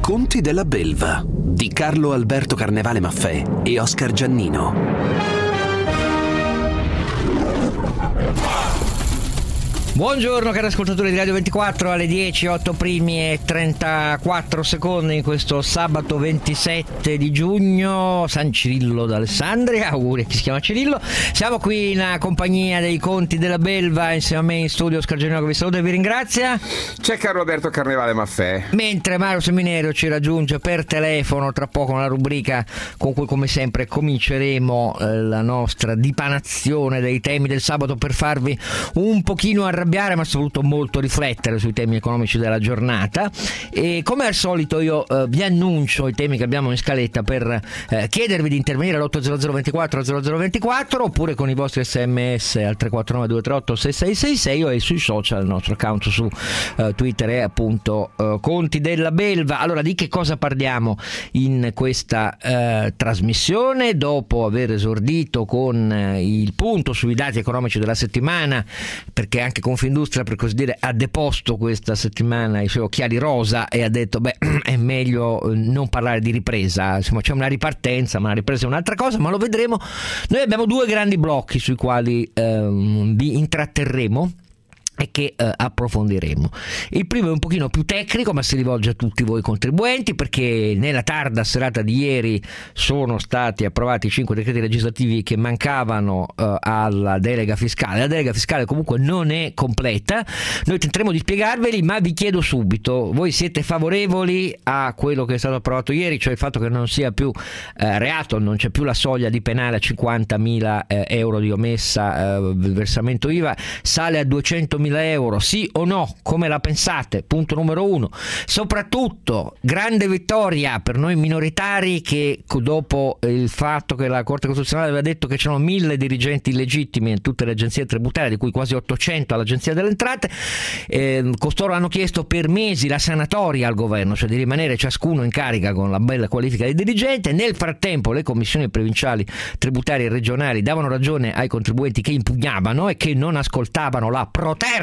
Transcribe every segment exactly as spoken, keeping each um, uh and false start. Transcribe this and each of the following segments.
Conti della Belva di Carlo Alberto Carnevale Maffè e Oscar Giannino. Buongiorno cari ascoltatori di Radio ventiquattro, alle dieci, otto primi e trentaquattro secondi in questo sabato ventisette di giugno, San Cirillo d'Alessandria, auguri a chi si chiama Cirillo. Siamo qui in compagnia dei Conti della Belva, insieme a me in studio Oscar Giannino che vi saluta e vi ringrazia. C'è Carlo Alberto Carnevale Maffè. Mentre Mario Seminario ci raggiunge per telefono tra poco nella rubrica con cui come sempre cominceremo eh, la nostra dipanazione dei temi del sabato per farvi un pochino arrabbiare ma soprattutto molto riflettere sui temi economici della giornata. E come al solito io eh, vi annuncio i temi che abbiamo in scaletta per eh, chiedervi di intervenire all'otto zero zero ventiquattro zero zero ventiquattro oppure con i vostri sms al tre quattro nove due tre otto sei sei sei sei o sui social, il nostro account su eh, Twitter è appunto eh, Conti della Belva. Allora, di che cosa parliamo in questa eh, trasmissione? Dopo aver esordito con eh, il punto sui dati economici della settimana, perché anche Confindustria per così dire ha deposto questa settimana i suoi occhiali rosa e ha detto beh è meglio non parlare di ripresa, insomma c'è una ripartenza ma la ripresa è un'altra cosa, ma lo vedremo. Noi abbiamo due grandi blocchi sui quali ehm, vi intratterremo e che eh, approfondiremo. Il primo è un pochino più tecnico ma si rivolge a tutti voi contribuenti, perché nella tarda serata di ieri sono stati approvati i cinque decreti legislativi che mancavano eh, alla delega fiscale. La delega fiscale comunque non è completa, noi tenteremo di spiegarveli, ma vi chiedo subito: voi siete favorevoli a quello che è stato approvato ieri, cioè il fatto che non sia più eh, reato, non c'è più la soglia di penale a cinquantamila eh, euro di omessa eh, versamento I V A, sale a duecentomila euro, sì o no? Come la pensate? Punto numero uno. Soprattutto grande vittoria per noi minoritari, che dopo il fatto che la Corte Costituzionale aveva detto che c'erano mille dirigenti illegittimi in tutte le agenzie tributarie, di cui quasi ottocento all'Agenzia delle Entrate, eh, costoro hanno chiesto per mesi la sanatoria al governo, cioè di rimanere ciascuno in carica con la bella qualifica di dirigente. Nel frattempo le commissioni provinciali, tributarie e regionali davano ragione ai contribuenti che impugnavano e che non ascoltavano la proterva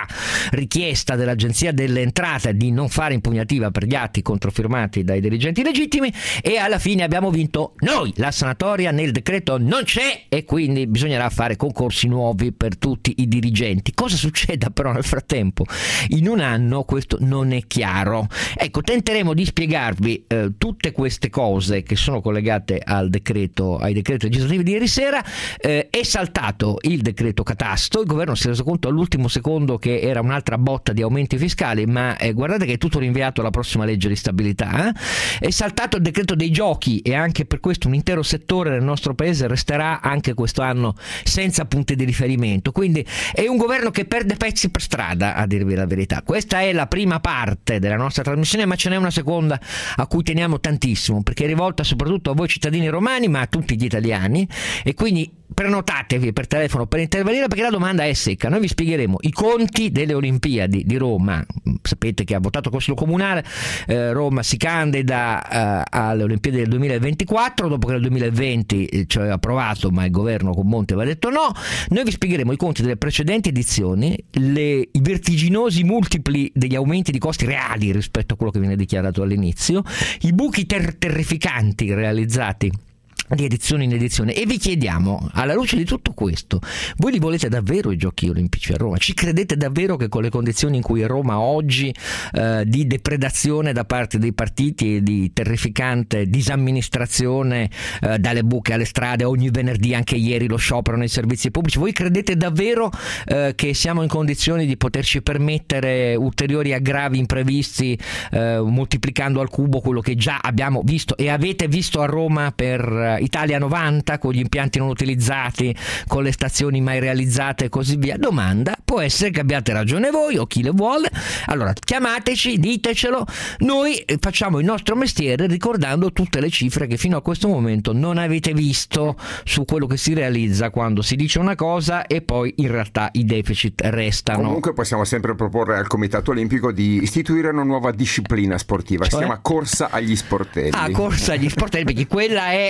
richiesta dell'Agenzia delle Entrate di non fare impugnativa per gli atti controfirmati dai dirigenti legittimi, e alla fine abbiamo vinto noi. La sanatoria nel decreto non c'è e quindi bisognerà fare concorsi nuovi per tutti i dirigenti. Cosa succeda però nel frattempo? In un anno questo non è chiaro. Ecco, tenteremo di spiegarvi eh, tutte queste cose che sono collegate al decreto, ai decreti legislativi di ieri sera. Eh, è saltato il decreto catasto, il governo si è reso conto all'ultimo secondo che era un'altra botta di aumenti fiscali, ma eh, guardate che è tutto rinviato alla prossima legge di stabilità. Eh? È saltato il decreto dei giochi e anche per questo un intero settore del nostro paese resterà anche quest'anno senza punti di riferimento, quindi è un governo che perde pezzi per strada, a dirvi la verità. Questa è la prima parte della nostra trasmissione, ma ce n'è una seconda a cui teniamo tantissimo, perché è rivolta soprattutto a voi cittadini romani ma a tutti gli italiani, e quindi prenotatevi per telefono per intervenire, perché la domanda è secca. Noi vi spiegheremo i conti delle Olimpiadi di Roma. Sapete che ha votato il Consiglio Comunale, eh, Roma si candida eh, alle Olimpiadi del duemilaventiquattro dopo che nel duemilaventi eh, ci aveva approvato, ma il governo con Monti aveva detto no. Noi vi spiegheremo i conti delle precedenti edizioni, le, i vertiginosi multipli degli aumenti di costi reali rispetto a quello che viene dichiarato all'inizio, i buchi ter- terrificanti realizzati di edizione in edizione, e vi chiediamo, alla luce di tutto questo, voi li volete davvero i giochi olimpici a Roma? Ci credete davvero che con le condizioni in cui Roma oggi, eh, di depredazione da parte dei partiti e di terrificante disamministrazione eh, dalle buche alle strade, ogni venerdì, anche ieri lo sciopero nei servizi pubblici, voi credete davvero eh, che siamo in condizioni di poterci permettere ulteriori aggravi imprevisti, eh, moltiplicando al cubo quello che già abbiamo visto e avete visto a Roma per Italia novanta, con gli impianti non utilizzati, con le stazioni mai realizzate e così via? Domanda, può essere che abbiate ragione voi o chi le vuole. Allora chiamateci, ditecelo, noi facciamo il nostro mestiere ricordando tutte le cifre che fino a questo momento non avete visto su quello che si realizza quando si dice una cosa e poi in realtà i deficit restano. Comunque possiamo sempre proporre al Comitato Olimpico di istituire una nuova disciplina sportiva, cioè? Si chiama corsa agli sportelli. Ah, corsa agli sportelli, perché quella è, diciamo,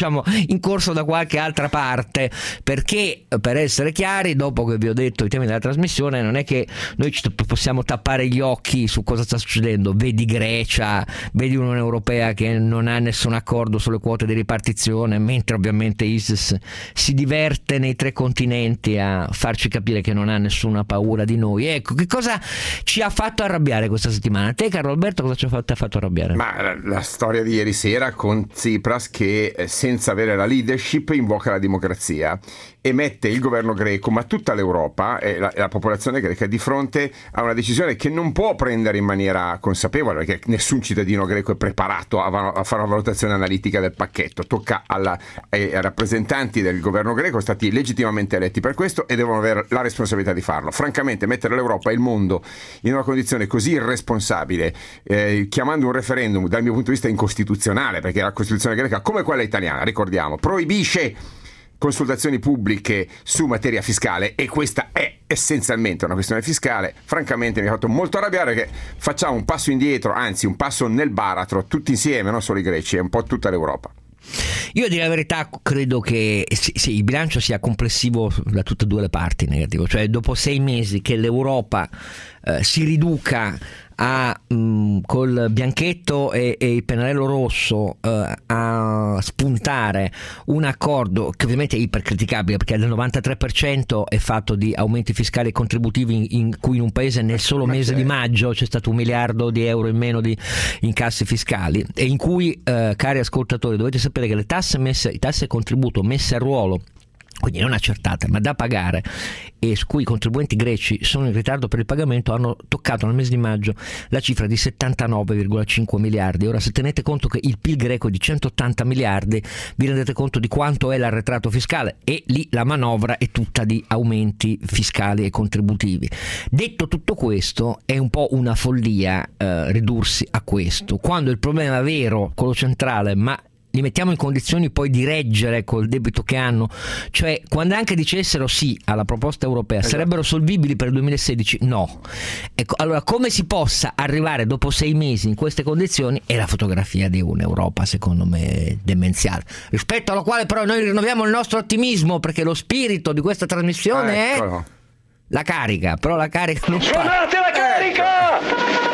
diciamo in corso da qualche altra parte, perché per essere chiari, dopo che vi ho detto i temi della trasmissione, non è che noi ci possiamo tappare gli occhi su cosa sta succedendo. Vedi Grecia, vedi Unione Europea che non ha nessun accordo sulle quote di ripartizione, mentre ovviamente ISIS si diverte nei tre continenti a farci capire che non ha nessuna paura di noi. Ecco, che cosa ci ha fatto arrabbiare questa settimana? Te, Carlo Alberto, cosa ci ha fatto, ha fatto arrabbiare? Ma la, la storia di ieri sera con Tsipras che eh, senza avere la leadership invoca la democrazia e mette il governo greco, ma tutta l'Europa e la, la popolazione greca di fronte a una decisione che non può prendere in maniera consapevole, perché nessun cittadino greco è preparato a, a fare una valutazione analitica del pacchetto. Tocca alla, ai, ai rappresentanti del governo greco, stati legittimamente eletti per questo, e devono avere la responsabilità di farlo. Francamente, mettere l'Europa e il mondo in una condizione così irresponsabile, eh, chiamando un referendum dal mio punto di vista incostituzionale, perché la Costituzione greca, come quella italiana, ricordiamo, proibisce consultazioni pubbliche su materia fiscale, e questa è essenzialmente una questione fiscale. Francamente mi ha fatto molto arrabbiare che facciamo un passo indietro, anzi un passo nel baratro, tutti insieme, non solo i greci, è un po' tutta l'Europa. Io a dire la verità credo che sì, sì, il bilancio sia complessivo da tutte e due le parti negativo, cioè dopo sei mesi che l'Europa eh, si riduca a mh, col bianchetto e, e il pennarello rosso eh, a spuntare un accordo che ovviamente è ipercriticabile, perché del novantatré per cento è fatto di aumenti fiscali e contributivi in, in cui in un paese nel solo mese di maggio c'è stato un miliardo di euro in meno di incassi fiscali, e in cui eh, cari ascoltatori, dovete sapere che le tasse messe, i tasse e contributo messe a ruolo, quindi non accertate ma da pagare, e su cui i contribuenti greci sono in ritardo per il pagamento, hanno toccato nel mese di maggio la cifra di settantanove virgola cinque miliardi. Ora, se tenete conto che il P I L greco è di centottanta miliardi, vi rendete conto di quanto è l'arretrato fiscale, e lì la manovra è tutta di aumenti fiscali e contributivi. Detto tutto questo, è un po' una follia eh, ridursi a questo, quando il problema vero, quello centrale, ma li mettiamo in condizioni poi di reggere col debito che hanno, cioè quando anche dicessero sì alla proposta europea, esatto, sarebbero solvibili per il duemilasedici? No. Ecco, allora come si possa arrivare dopo sei mesi in queste condizioni è la fotografia di un'Europa secondo me demenziale, rispetto alla quale però noi rinnoviamo il nostro ottimismo, perché lo spirito di questa trasmissione Eccolo. è la carica, però la carica non fa. Suonate la carica!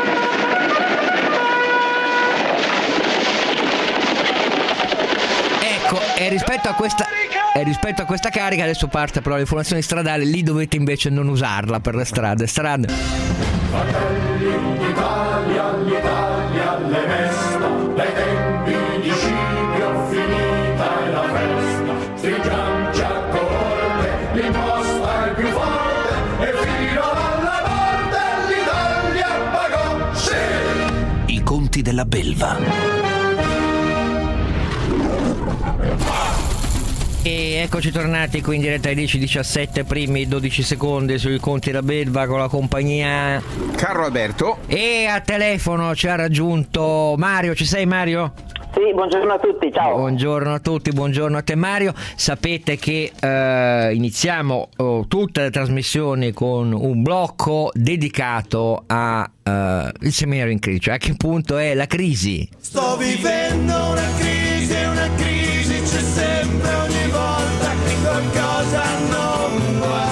Ecco, e rispetto a questa e rispetto a questa carica adesso parte però l'informazione stradale, lì dovete invece non usarla per le strade. Strade. Fratelli d'Italia, l'Italia alle mesta, dai tempi di Scipio finita è la festa, stringiamoci a corte, l'imposta è più forte, e fino alla morte l'Italia pagò, sì! I conti della belva. E eccoci tornati qui in diretta ai dieci diciassette, primi dodici secondi sui conti della belva con la compagnia Carlo Alberto. E a telefono ci ha raggiunto Mario. Ci sei, Mario? Sì, buongiorno a tutti, ciao. Buongiorno a tutti, buongiorno a te, Mario. Sapete che eh, iniziamo oh, tutte le trasmissioni con un blocco dedicato a eh, il seminario in crisi, cioè a che punto è la crisi. Sto vivendo una crisi, una crisi c'è sempre ogni volta che qualcosa non va.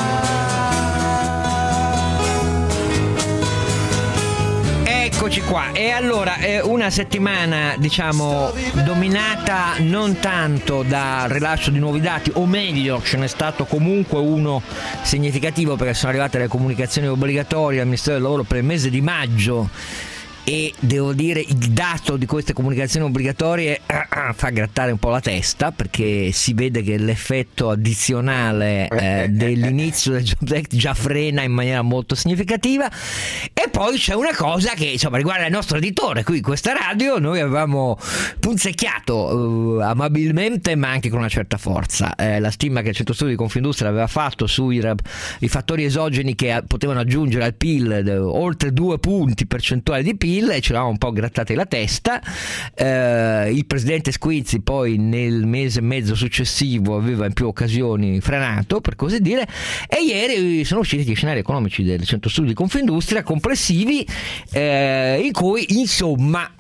Eccoci qua, e allora è una settimana diciamo dominata non tanto dal rilascio di nuovi dati, o meglio ce n'è stato comunque uno significativo, perché sono arrivate le comunicazioni obbligatorie al Ministero del Lavoro per il mese di maggio, e devo dire il dato di queste comunicazioni obbligatorie eh, fa grattare un po' la testa, perché si vede che l'effetto addizionale eh, dell'inizio del Jobs Act già frena in maniera molto significativa. E poi c'è una cosa che insomma riguarda il nostro editore qui in questa radio. Noi avevamo punzecchiato eh, amabilmente ma anche con una certa forza eh, la stima che il Centro Studi di Confindustria aveva fatto sui i fattori esogeni che potevano aggiungere al P I L de, oltre due punti percentuali di P I L, e ci eravamo un po' grattati la testa. Eh, il presidente Squizzi poi nel mese e mezzo successivo aveva in più occasioni frenato, per così dire, e ieri sono usciti gli scenari economici del Centro Studi di Confindustria complessivi, eh, in cui insomma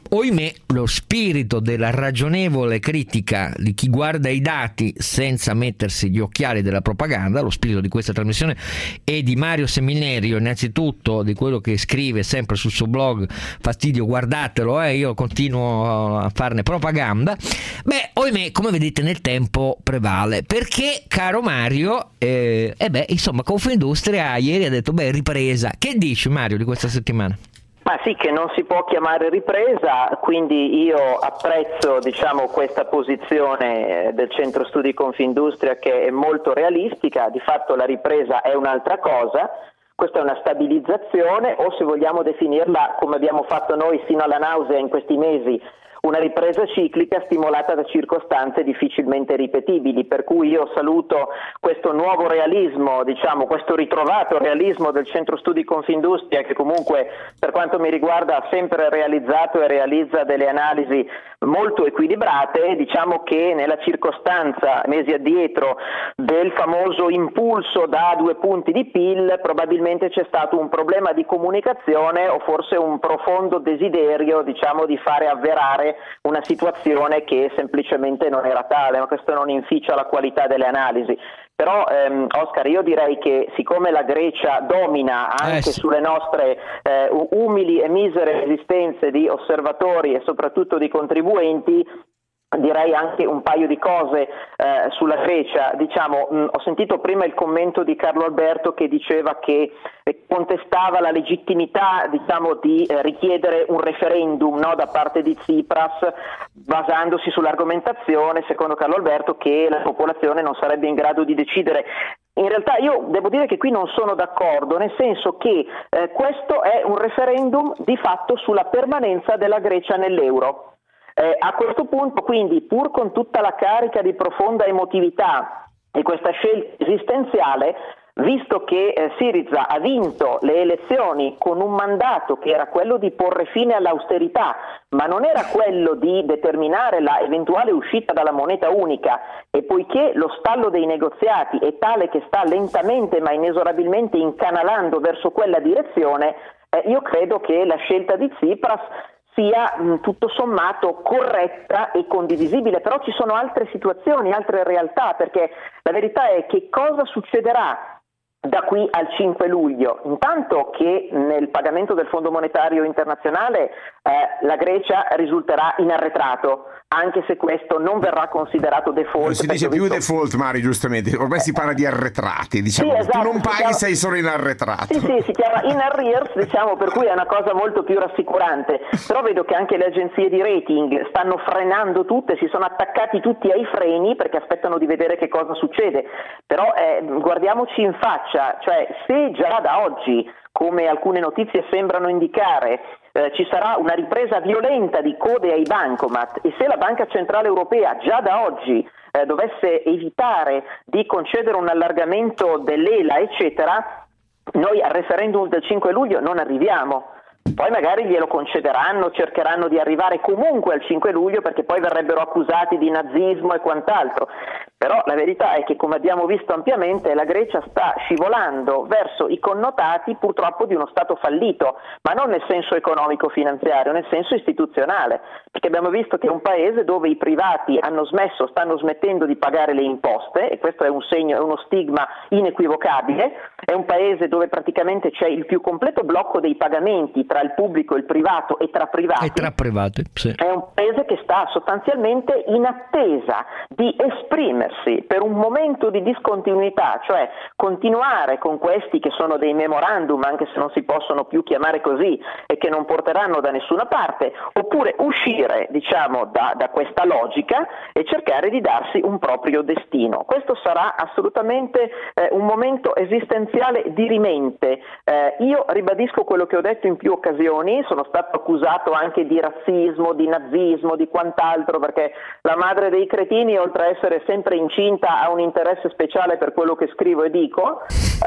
Oimè, lo spirito della ragionevole critica di chi guarda i dati senza mettersi gli occhiali della propaganda, lo spirito di questa trasmissione è di Mario Seminario, innanzitutto di quello che scrive sempre sul suo blog, fastidio guardatelo, eh, io continuo a farne propaganda. Beh, oimè, come vedete nel tempo prevale, perché caro Mario, eh, eh beh, insomma, Confindustria ieri ha detto, beh, ripresa. Che dici Mario di questa settimana? Ma sì, che non si può chiamare ripresa, quindi io apprezzo, diciamo, questa posizione del Centro Studi Confindustria, che è molto realistica. Di fatto la ripresa è un'altra cosa, questa è una stabilizzazione, o se vogliamo definirla come abbiamo fatto noi sino alla nausea in questi mesi, una ripresa ciclica stimolata da circostanze difficilmente ripetibili, per cui io saluto questo nuovo realismo, diciamo questo ritrovato realismo del Centro Studi Confindustria, che comunque per quanto mi riguarda ha sempre realizzato e realizza delle analisi molto equilibrate. Diciamo che nella circostanza mesi addietro del famoso impulso da due punti di P I L probabilmente c'è stato un problema di comunicazione o forse un profondo desiderio, diciamo, di fare avverare una situazione che semplicemente non era tale, ma questo non inficia la qualità delle analisi. Però ehm, Oscar, io direi che siccome la Grecia domina anche eh sì. sulle nostre eh, umili e misere esistenze di osservatori e soprattutto di contribuenti, direi anche un paio di cose eh, sulla Grecia. Diciamo, mh, ho sentito prima il commento di Carlo Alberto che diceva che eh, contestava la legittimità, diciamo, di eh, richiedere un referendum, no, da parte di Tsipras, basandosi sull'argomentazione, secondo Carlo Alberto, che la popolazione non sarebbe in grado di decidere. In realtà io devo dire che qui non sono d'accordo, nel senso che eh, questo è un referendum di fatto sulla permanenza della Grecia nell'euro. Eh, a questo punto, quindi, pur con tutta la carica di profonda emotività e questa scelta esistenziale, visto che eh, Syriza ha vinto le elezioni con un mandato che era quello di porre fine all'austerità, ma non era quello di determinare la eventuale uscita dalla moneta unica, e poiché lo stallo dei negoziati è tale che sta lentamente ma inesorabilmente incanalando verso quella direzione, eh, io credo che la scelta di Tsipras sia mh, tutto sommato corretta e condivisibile. Però ci sono altre situazioni, altre realtà, perché la verità è che cosa succederà da qui al cinque luglio? Intanto che nel pagamento del Fondo Monetario Internazionale eh, la Grecia risulterà in arretrato, anche se questo non verrà considerato default. Non si dice più visto... default, Mari, giustamente, ormai eh, si parla di arretrati, diciamo. Sì, esatto, tu non paghi, chiama... sei solo in arretrato. Sì, sì, si chiama in arrears, diciamo, per cui è una cosa molto più rassicurante. Però vedo che anche le agenzie di rating stanno frenando tutte, si sono attaccati tutti ai freni perché aspettano di vedere che cosa succede. Però eh, guardiamoci in faccia, cioè se già da oggi, come alcune notizie sembrano indicare, eh, ci sarà una ripresa violenta di code ai bancomat, e se la Banca Centrale Europea già da oggi eh, dovesse evitare di concedere un allargamento dell'E L A, eccetera, noi al referendum del cinque luglio non arriviamo. Poi magari glielo concederanno, cercheranno di arrivare comunque al cinque luglio, perché poi verrebbero accusati di nazismo e quant'altro. Però la verità è che, come abbiamo visto ampiamente, la Grecia sta scivolando verso i connotati purtroppo di uno Stato fallito, ma non nel senso economico-finanziario, nel senso istituzionale, perché abbiamo visto che è un paese dove i privati hanno smesso, stanno smettendo di pagare le imposte, e questo è un segno, è uno stigma inequivocabile. È un paese dove praticamente c'è il più completo blocco dei pagamenti tra il pubblico e il privato e tra privati. E tra privati, sì. È un paese che sta sostanzialmente in attesa di esprimersi per un momento di discontinuità, cioè continuare con questi che sono dei memorandum, anche se non si possono più chiamare così e che non porteranno da nessuna parte, oppure uscire, diciamo, da, da questa logica e cercare di darsi un proprio destino. Questo sarà assolutamente eh, un momento esistenziale dirimente. Eh, io ribadisco quello che ho detto in più occasioni, sono stato accusato anche di razzismo, di nazismo, di quant'altro, perché la madre dei cretini, oltre a essere sempre incinta, ha un interesse speciale per quello che scrivo e dico.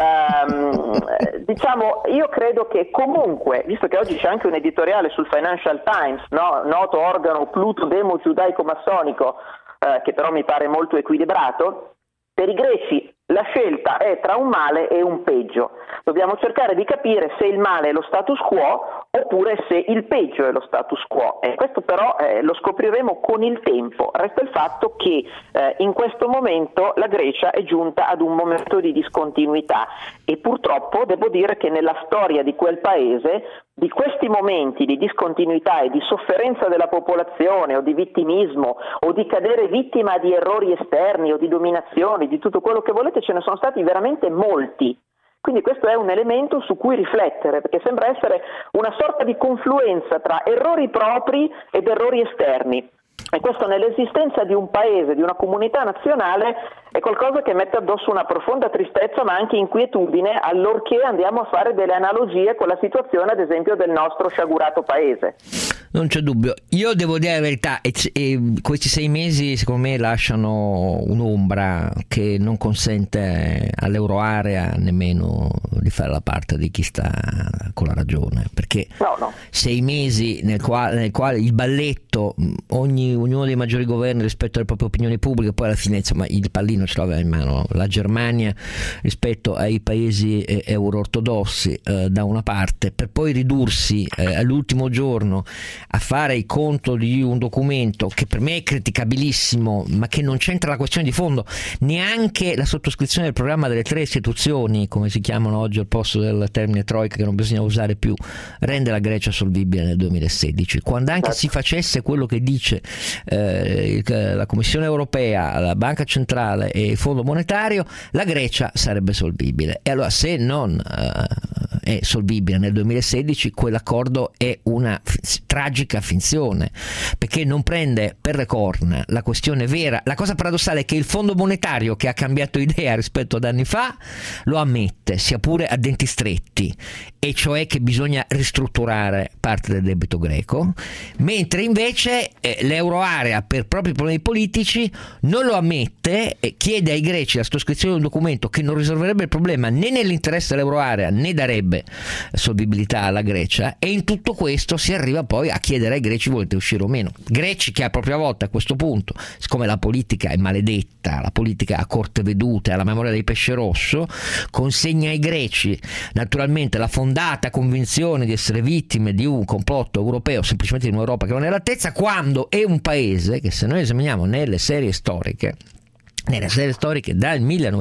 Ehm, diciamo, io credo che comunque, visto che oggi c'è anche un editoriale sul Financial Times, no? Noto organo pluto-demo giudaico-massonico, eh, che però mi pare molto equilibrato, per i greci La scelta è tra un male e un peggio. Dobbiamo cercare di capire se il male è lo status quo oppure se il peggio è lo status quo. E questo però eh, lo scopriremo con il tempo. Resta il fatto che eh, in questo momento la Grecia è giunta ad un momento di discontinuità e purtroppo devo dire che nella storia di quel paese di questi momenti di discontinuità e di sofferenza della popolazione o di vittimismo o di cadere vittima di errori esterni o di dominazioni, di tutto quello che volete, ce ne sono stati veramente molti. Quindi questo è un elemento su cui riflettere, perché sembra essere una sorta di confluenza tra errori propri ed errori esterni. E questo nell'esistenza di un paese, di una comunità nazionale, è qualcosa che mette addosso una profonda tristezza ma anche inquietudine allorché andiamo a fare delle analogie con la situazione ad esempio del nostro sciagurato paese. Non c'è dubbio, io devo dire la verità, e, e questi sei mesi secondo me lasciano un'ombra che non consente all'euroarea nemmeno di fare la parte di chi sta con la ragione, perché no, no. sei mesi nel quale, nel quale il balletto, ogni, ognuno dei maggiori governi rispetto alle proprie opinioni pubbliche, poi alla fine insomma il pallino ce l'aveva in mano la Germania rispetto ai paesi eh, euro-ortodossi eh, da una parte, per poi ridursi eh, all'ultimo giorno a fare il conto di un documento che per me è criticabilissimo ma che non c'entra la questione di fondo, neanche la sottoscrizione del programma delle tre istituzioni, come si chiamano oggi al posto del termine troika che non bisogna usare più, rende la Grecia solvibile nel duemilasedici, quando anche si facesse quello che dice eh, la Commissione europea, la Banca Centrale e il Fondo Monetario, la Grecia sarebbe solvibile. E allora se non eh, è solvibile nel duemilasedici, quell'accordo è una f- tragica finzione, perché non prende per le corna la questione vera. La cosa paradossale è che il Fondo Monetario, che ha cambiato idea rispetto ad anni fa, lo ammette, sia pure a denti stretti, e cioè che bisogna ristrutturare parte del debito greco, mentre invece eh, l'euroarea per propri problemi politici non lo ammette e chiede ai greci la sottoscrizione di un documento che non risolverebbe il problema né nell'interesse dell'euroarea né darebbe solvibilità alla Grecia, e in tutto questo si arriva poi a chiedere ai greci volete uscire o meno. Greci che a propria volta a questo punto, siccome la politica è maledetta, la politica a corte vedute, alla memoria dei pesce rosso, consegna ai greci naturalmente la fondata convinzione di essere vittime di un complotto europeo, semplicemente di un'Europa che non è all'altezza, quando è un paese che, se noi esaminiamo nelle serie storiche, nelle serie storiche dal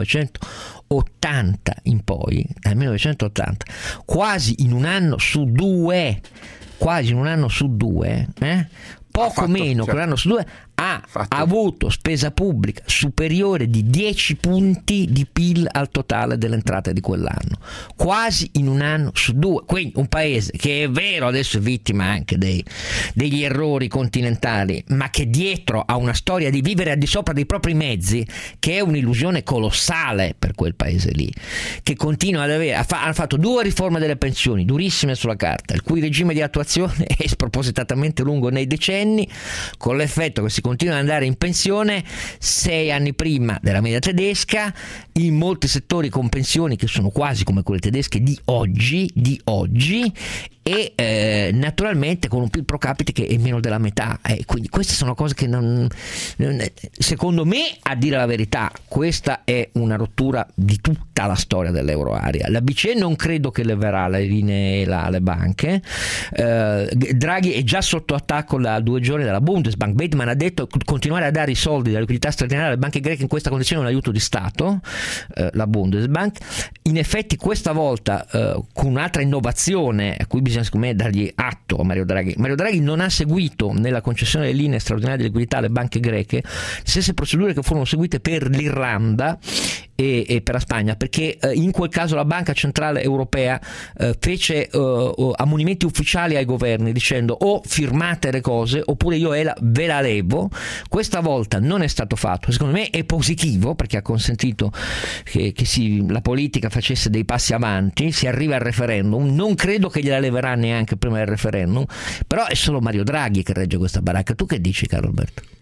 millenovecentottanta in poi, dal millenovecentottanta, quasi in un anno su due, quasi in un anno su due, eh? poco fatto, meno certo. che un anno su due, ha Fatto. avuto spesa pubblica superiore di dieci punti di P I L al totale delle entrate di quell'anno, quasi in un anno su due. Quindi un paese che è vero adesso è vittima anche dei, degli errori continentali, ma che dietro ha una storia di vivere al di sopra dei propri mezzi, che è un'illusione colossale per quel paese lì, che continua ad avere, ha, fa, ha fatto due riforme delle pensioni durissime sulla carta, il cui regime di attuazione è spropositatamente lungo nei decenni, con l'effetto che si continua ad andare in pensione sei anni prima della media tedesca, in molti settori con pensioni che sono quasi come quelle tedesche di oggi, di oggi e eh, naturalmente con un P I L pro capite che è meno della metà. Eh, quindi queste sono cose che non, non, secondo me, a dire la verità, questa è una rottura di tutta la storia dell'euroarea. La B C E non credo che leverà le linee là alle banche. eh, Draghi è già sotto attacco da due giorni dalla Bundesbank. Bateman ha detto che continuare a dare i soldi della liquidità straordinaria alle banche greche in questa condizione è un aiuto di Stato, eh, la Bundesbank. In effetti questa volta eh, con un'altra innovazione a cui bisogna secondo me dargli atto a Mario Draghi. Mario Draghi non ha seguito nella concessione delle linee straordinarie di liquidità alle banche greche le stesse procedure che furono seguite per l'Irlanda e, e per la Spagna, perché eh, in quel caso la Banca Centrale Europea eh, fece eh, ammonimenti ufficiali ai governi dicendo o firmate le cose oppure io ve la, ve la levo. Questa volta non è stato fatto, secondo me è positivo perché ha consentito che, che si, la politica facesse dei passi avanti, si arriva al referendum, non credo che gliela leverà neanche prima del referendum, però è solo Mario Draghi che regge questa baracca. Tu che dici, caro Alberto?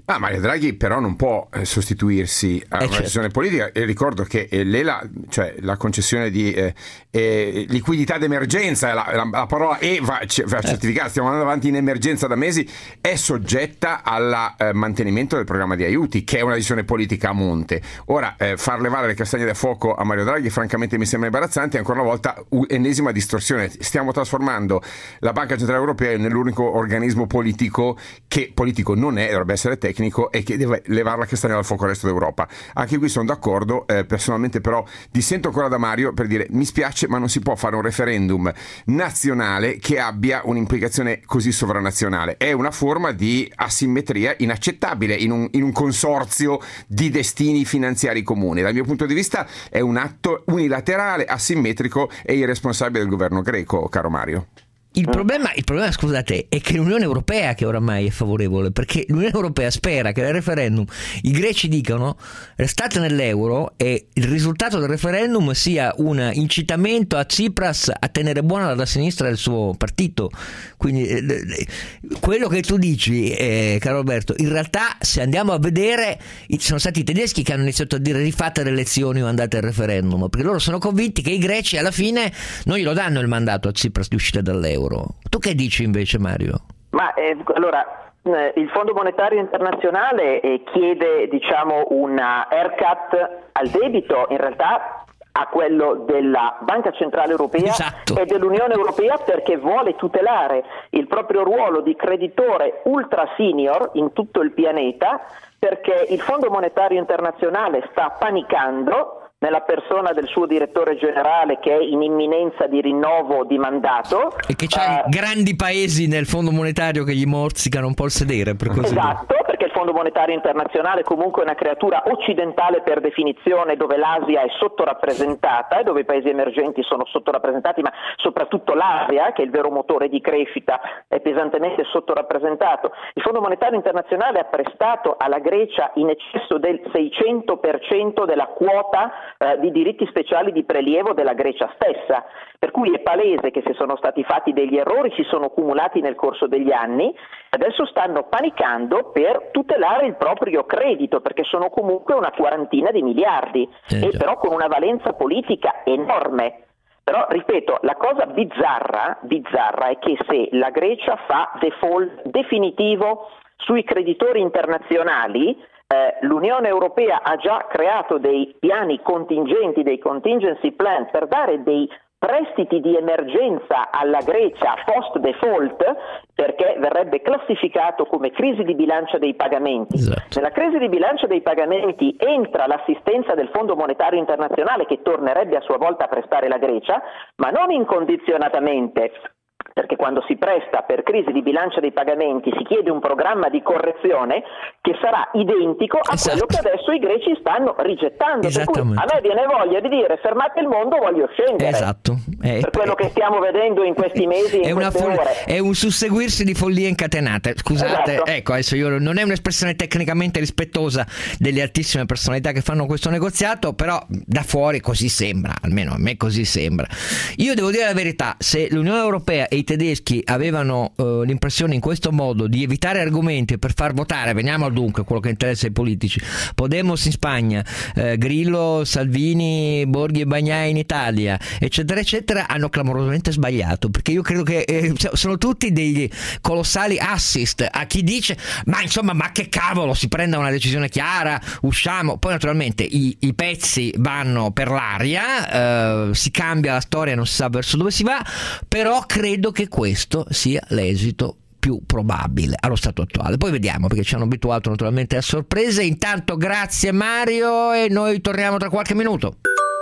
Ah, Mario Draghi però non può eh, sostituirsi a eh una certo. decisione politica, e ricordo che eh, l'ELA, cioè la concessione di eh, eh, liquidità d'emergenza, la, la, la parola E va, va certificata, stiamo andando avanti in emergenza da mesi, è soggetta al eh, mantenimento del programma di aiuti, che è una decisione politica a monte. Ora, eh, far levare le castagne da fuoco a Mario Draghi francamente mi sembra imbarazzante, ancora una volta ennesima distorsione. Stiamo trasformando la Banca Centrale Europea nell'unico organismo politico che politico non è, dovrebbe essere tecnico, e che deve levare la castagna dal fuoco al resto d'Europa. Anche qui sono d'accordo, eh, personalmente però dissento ancora da Mario per dire mi spiace, ma non si può fare un referendum nazionale che abbia un'implicazione così sovranazionale. È una forma di asimmetria inaccettabile in un, in un consorzio di destini finanziari comuni. Dal mio punto di vista è un atto unilaterale, asimmetrico e irresponsabile del governo greco, caro Mario. Il problema, il problema, scusate, è che l'Unione Europea che oramai è favorevole, perché l'Unione Europea spera che nel referendum i greci dicano restate nell'euro e il risultato del referendum sia un incitamento a Tsipras a tenere buona la sinistra del suo partito. Quindi eh, quello che tu dici, eh, caro Alberto, in realtà se andiamo a vedere sono stati i tedeschi che hanno iniziato a dire rifate le elezioni o andate al referendum, perché loro sono convinti che i greci alla fine non glielo danno il mandato a Tsipras di uscire dall'euro. Tu che dici invece, Mario? Ma eh, allora eh, il Fondo Monetario Internazionale eh, chiede diciamo una haircut al debito, in realtà a quello della Banca Centrale Europea esatto. e dell'Unione Europea, perché vuole tutelare il proprio ruolo di creditore ultra senior in tutto il pianeta, perché il Fondo Monetario Internazionale sta panicando nella persona del suo direttore generale che è in imminenza di rinnovo di mandato e che c'ha eh, grandi paesi nel Fondo Monetario che gli morsicano un po' il sedere, per così esatto dire. Perché il Fondo Monetario Internazionale comunque è una creatura occidentale per definizione, dove l'Asia è sottorappresentata e dove i paesi emergenti sono sottorappresentati, ma soprattutto l'Asia, che è il vero motore di crescita, è pesantemente sottorappresentato. Il Fondo Monetario Internazionale ha prestato alla Grecia in eccesso del seicento per cento della quota eh, di diritti speciali di prelievo della Grecia stessa, per cui è palese che se sono stati fatti degli errori si sono accumulati nel corso degli anni, adesso stanno panicando per tutelare il proprio credito, perché sono comunque una quarantina di miliardi eh, e però con una valenza politica enorme. Però, ripeto, la cosa bizzarra, bizzarra è che se la Grecia fa default definitivo sui creditori internazionali, eh, l'Unione Europea ha già creato dei piani contingenti, dei contingency plan, per dare dei prestiti di emergenza alla Grecia post default, perché verrebbe classificato come crisi di bilancia dei pagamenti. Esatto. Nella crisi di bilancia dei pagamenti entra l'assistenza del Fondo Monetario Internazionale, che tornerebbe a sua volta a prestare la Grecia, ma non incondizionatamente, perché quando si presta per crisi di bilancia dei pagamenti si chiede un programma di correzione che sarà identico a esatto. quello che adesso i greci stanno rigettando. Per cui a me viene voglia di dire fermate il mondo, voglio scendere. Esatto. È, per quello è, che stiamo vedendo in questi mesi, è, in una queste fol- ore. È un susseguirsi di follie incatenate. Scusate, esatto. ecco, adesso io non è un'espressione tecnicamente rispettosa delle altissime personalità che fanno questo negoziato, però da fuori così sembra, almeno a me così sembra. Io devo dire la verità, se l'Unione Europea e i tedeschi avevano uh, l'impressione in questo modo di evitare argomenti per far votare, veniamo al dunque, quello che interessa ai politici, Podemos in Spagna, eh, Grillo, Salvini, Borghi e Bagnai in Italia, eccetera eccetera, hanno clamorosamente sbagliato, perché io credo che eh, sono tutti degli colossali assist a chi dice ma insomma ma che cavolo, si prenda una decisione chiara, usciamo, poi naturalmente i, i pezzi vanno per l'aria, eh, si cambia la storia, non si sa verso dove si va, però credo che questo sia l'esito più probabile allo stato attuale. Poi vediamo, perché ci hanno abituato naturalmente a sorprese. Intanto grazie Mario e noi torniamo tra qualche minuto.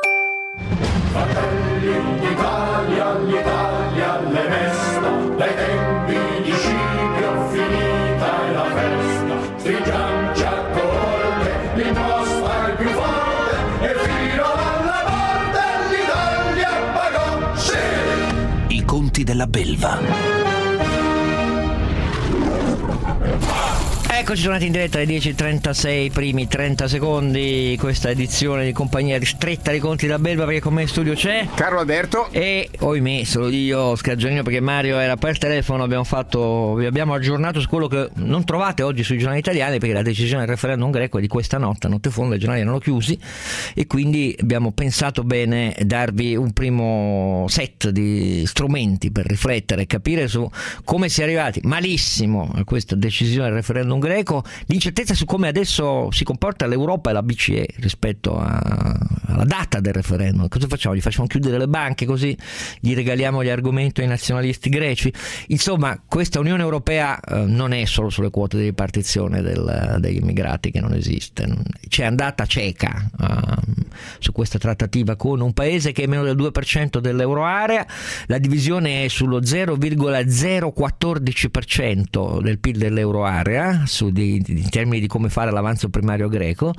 Fratelli d'Italia, l'Italia le mesta, dai tempi di Scipio finita è la festa, stringiamoci a corte, l'imposta è più forte e fino alla morte l'Italia pagò, sì! I conti della belva. Eccoci tornati in diretta alle dieci e trentasei, primi trenta secondi, questa edizione di compagnia ristretta dei conti da Belva, perché con me in studio c'è Carlo Alberto e ohimè solo io, Oscar Giannino, perché Mario era per telefono. Abbiamo fatto, vi abbiamo aggiornato su quello che non trovate oggi sui giornali italiani, perché la decisione del referendum greco è di questa notte, a notte fonda i giornali erano chiusi e quindi abbiamo pensato bene darvi un primo set di strumenti per riflettere e capire su come si è arrivati malissimo a questa decisione del referendum greco, l'incertezza su come adesso si comporta l'Europa e la B C E rispetto a, alla data del referendum. Cosa facciamo? Gli facciamo chiudere le banche così gli regaliamo gli argomenti ai nazionalisti greci? Insomma, questa Unione Europea eh, non è solo sulle quote di ripartizione del, degli immigrati, che non esiste, c'è andata cieca uh, su questa trattativa con un paese che è meno del due per cento dell'euroarea, la divisione è sullo zero virgola zero quattordici per cento del P I L dell'euroarea su di, di, in termini di come fare l'avanzo primario greco,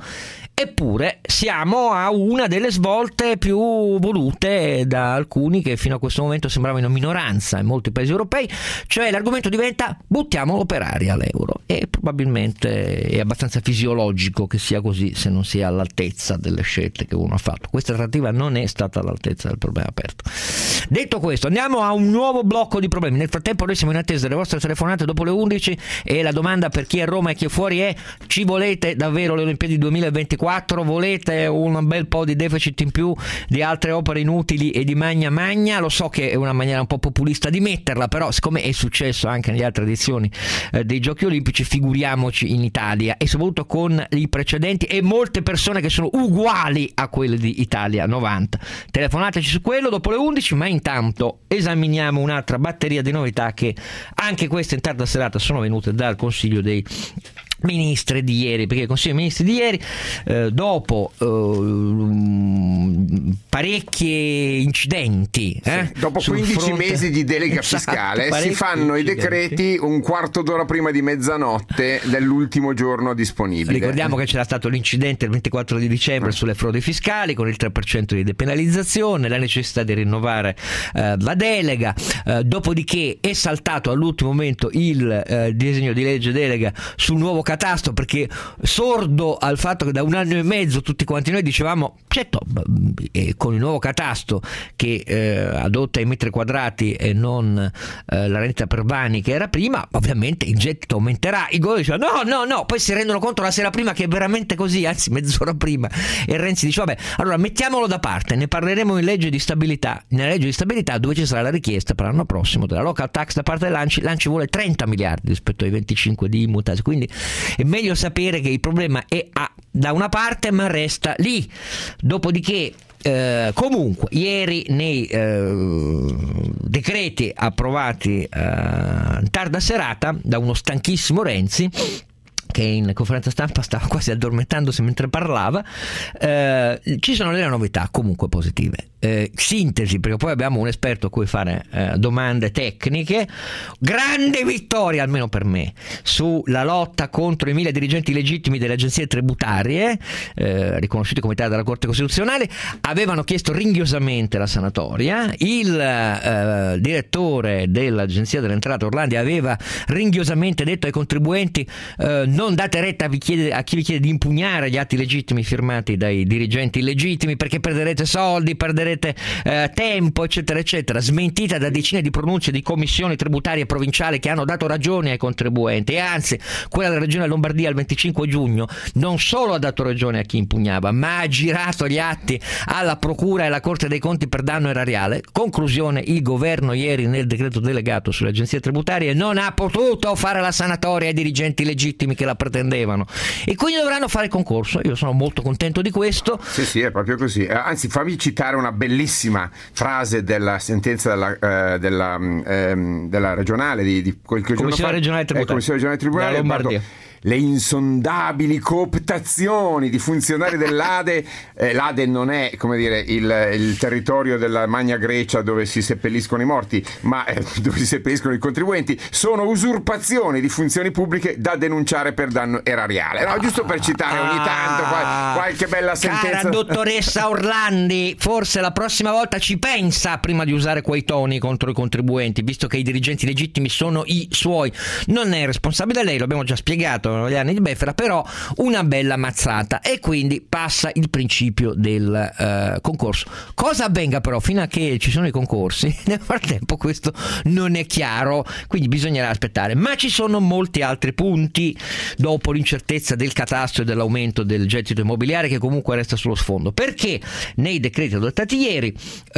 eppure siamo a una delle svolte più volute da alcuni che fino a questo momento sembravano in minoranza in molti paesi europei, cioè l'argomento diventa buttiamolo per aria l'euro, e probabilmente è abbastanza fisiologico che sia così se non si è all'altezza delle scelte che uno ha fatto. Questa trattativa non è stata all'altezza del problema aperto. Detto questo, andiamo a un nuovo blocco di problemi. Nel frattempo noi siamo in attesa delle vostre telefonate dopo le undici, e la domanda per chi è a Roma e chi è fuori è: ci volete davvero le Olimpiadi duemilaventiquattro? Volete un bel po' di deficit in più di altre opere inutili e di magna magna? Lo so che è una maniera un po' populista di metterla, però siccome è successo anche nelle altre edizioni eh, dei Giochi Olimpici, figuriamoci in Italia, e soprattutto con i precedenti e molte persone che sono uguali a quelle di Italia novanta. Telefonateci su quello dopo le undici, ma intanto esaminiamo un'altra batteria di novità che anche queste in tarda serata sono venute dal Consiglio dei Ministri di ieri, perché il Consiglio dei Ministri di ieri eh, dopo eh, parecchi incidenti eh, sì, dopo quindici fronte... mesi di delega esatto, fiscale si fanno incidenti. I decreti un quarto d'ora prima di mezzanotte dell'ultimo giorno disponibile. Ricordiamo che c'era stato l'incidente il ventiquattro di dicembre sulle frodi fiscali con il tre per cento di depenalizzazione, la necessità di rinnovare eh, la delega, eh, dopodiché è saltato all'ultimo momento il eh, disegno di legge delega sul nuovo catasto, perché sordo al fatto che da un anno e mezzo tutti quanti noi dicevamo certo, eh, con il nuovo catasto che eh, adotta i metri quadrati e non eh, la rendita per vani che era prima, ovviamente il gettito aumenterà. Il governo diceva no no no, poi si rendono conto la sera prima che è veramente così, anzi mezz'ora prima, e Renzi dice vabbè, allora mettiamolo da parte, ne parleremo in legge di stabilità, nella legge di stabilità dove ci sarà la richiesta per l'anno prossimo della local tax da parte dell'Anci. L'Anci vuole trenta miliardi rispetto ai venticinque di Immutas, quindi è meglio sapere che il problema è a, da una parte, ma resta lì. Dopodiché Eh, comunque ieri nei eh, decreti approvati eh, in tarda serata da uno stanchissimo Renzi, che in conferenza stampa stava quasi addormentandosi mentre parlava, eh, ci sono delle novità comunque positive. Eh, sintesi, perché poi abbiamo un esperto a cui fare eh, domande tecniche. Grande vittoria, almeno per me, sulla lotta contro i mille dirigenti legittimi delle agenzie tributarie, eh, riconosciuti come tali dalla Corte Costituzionale. Avevano chiesto ringhiosamente la sanatoria. Il eh, direttore dell'Agenzia delle Entrate Orlandi aveva ringhiosamente detto ai contribuenti eh, non date retta a, vi chiede, a chi vi chiede di impugnare gli atti legittimi firmati dai dirigenti illegittimi, perché perderete soldi, perderete Eh, tempo, eccetera eccetera. Smentita da decine di pronunce di commissioni tributarie provinciali che hanno dato ragione ai contribuenti, e anzi quella della regione Lombardia il venticinque giugno non solo ha dato ragione a chi impugnava, ma ha girato gli atti alla procura e alla Corte dei Conti per danno erariale. Conclusione: il governo ieri nel decreto delegato sulle agenzie tributarie non ha potuto fare la sanatoria ai dirigenti legittimi che la pretendevano, e quindi dovranno fare concorso. Io sono molto contento di questo. Sì sì, è proprio così. Anzi, fammi citare una bellissima frase della sentenza della, eh, della, eh, della regionale di, di qualche giorno fa, regionale tributaria, eh, Commissione regionale tributaria della Lombardia. Le insondabili cooptazioni di funzionari dell'A D E. eh, L'A D E non è, come dire, il, il territorio della Magna Grecia dove si seppelliscono i morti, ma eh, dove si seppelliscono i contribuenti. Sono usurpazioni di funzioni pubbliche da denunciare per danno erariale. No, giusto per citare ogni tanto qual- qualche bella sentenza. Cara dottoressa Orlandi, forse la prossima volta ci pensa prima di usare quei toni contro i contribuenti, visto che i dirigenti legittimi sono i suoi. Non è responsabile lei, lo abbiamo già spiegato partono gli anni di befera, però una bella mazzata, e quindi passa il principio del eh, concorso. Cosa avvenga però fino a che ci sono i concorsi? Nel frattempo questo non è chiaro, quindi bisognerà aspettare, ma ci sono molti altri punti dopo l'incertezza del catasto e dell'aumento del gettito immobiliare, che comunque resta sullo sfondo, perché nei decreti adottati ieri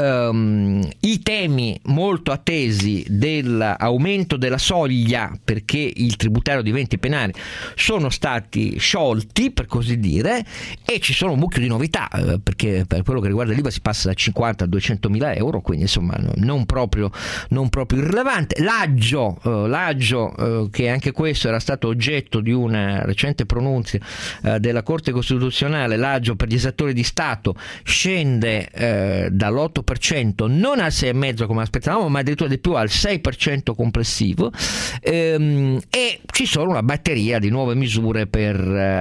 um, i temi molto attesi dell'aumento della soglia perché il tributario diventi penale sono stati sciolti, per così dire, e ci sono un mucchio di novità, eh, perché per quello che riguarda l'I V A si passa da cinquanta a duecentomila euro, quindi insomma non proprio, non proprio irrilevante. L'aggio, eh, l'aggio eh, che anche questo era stato oggetto di una recente pronunzia eh, della Corte Costituzionale, l'aggio per gli esattori di Stato scende eh, dall'otto per cento non al sei virgola cinque per cento come aspettavamo, ma addirittura di più al sei per cento complessivo, ehm, e ci sono una batteria di nuove misure per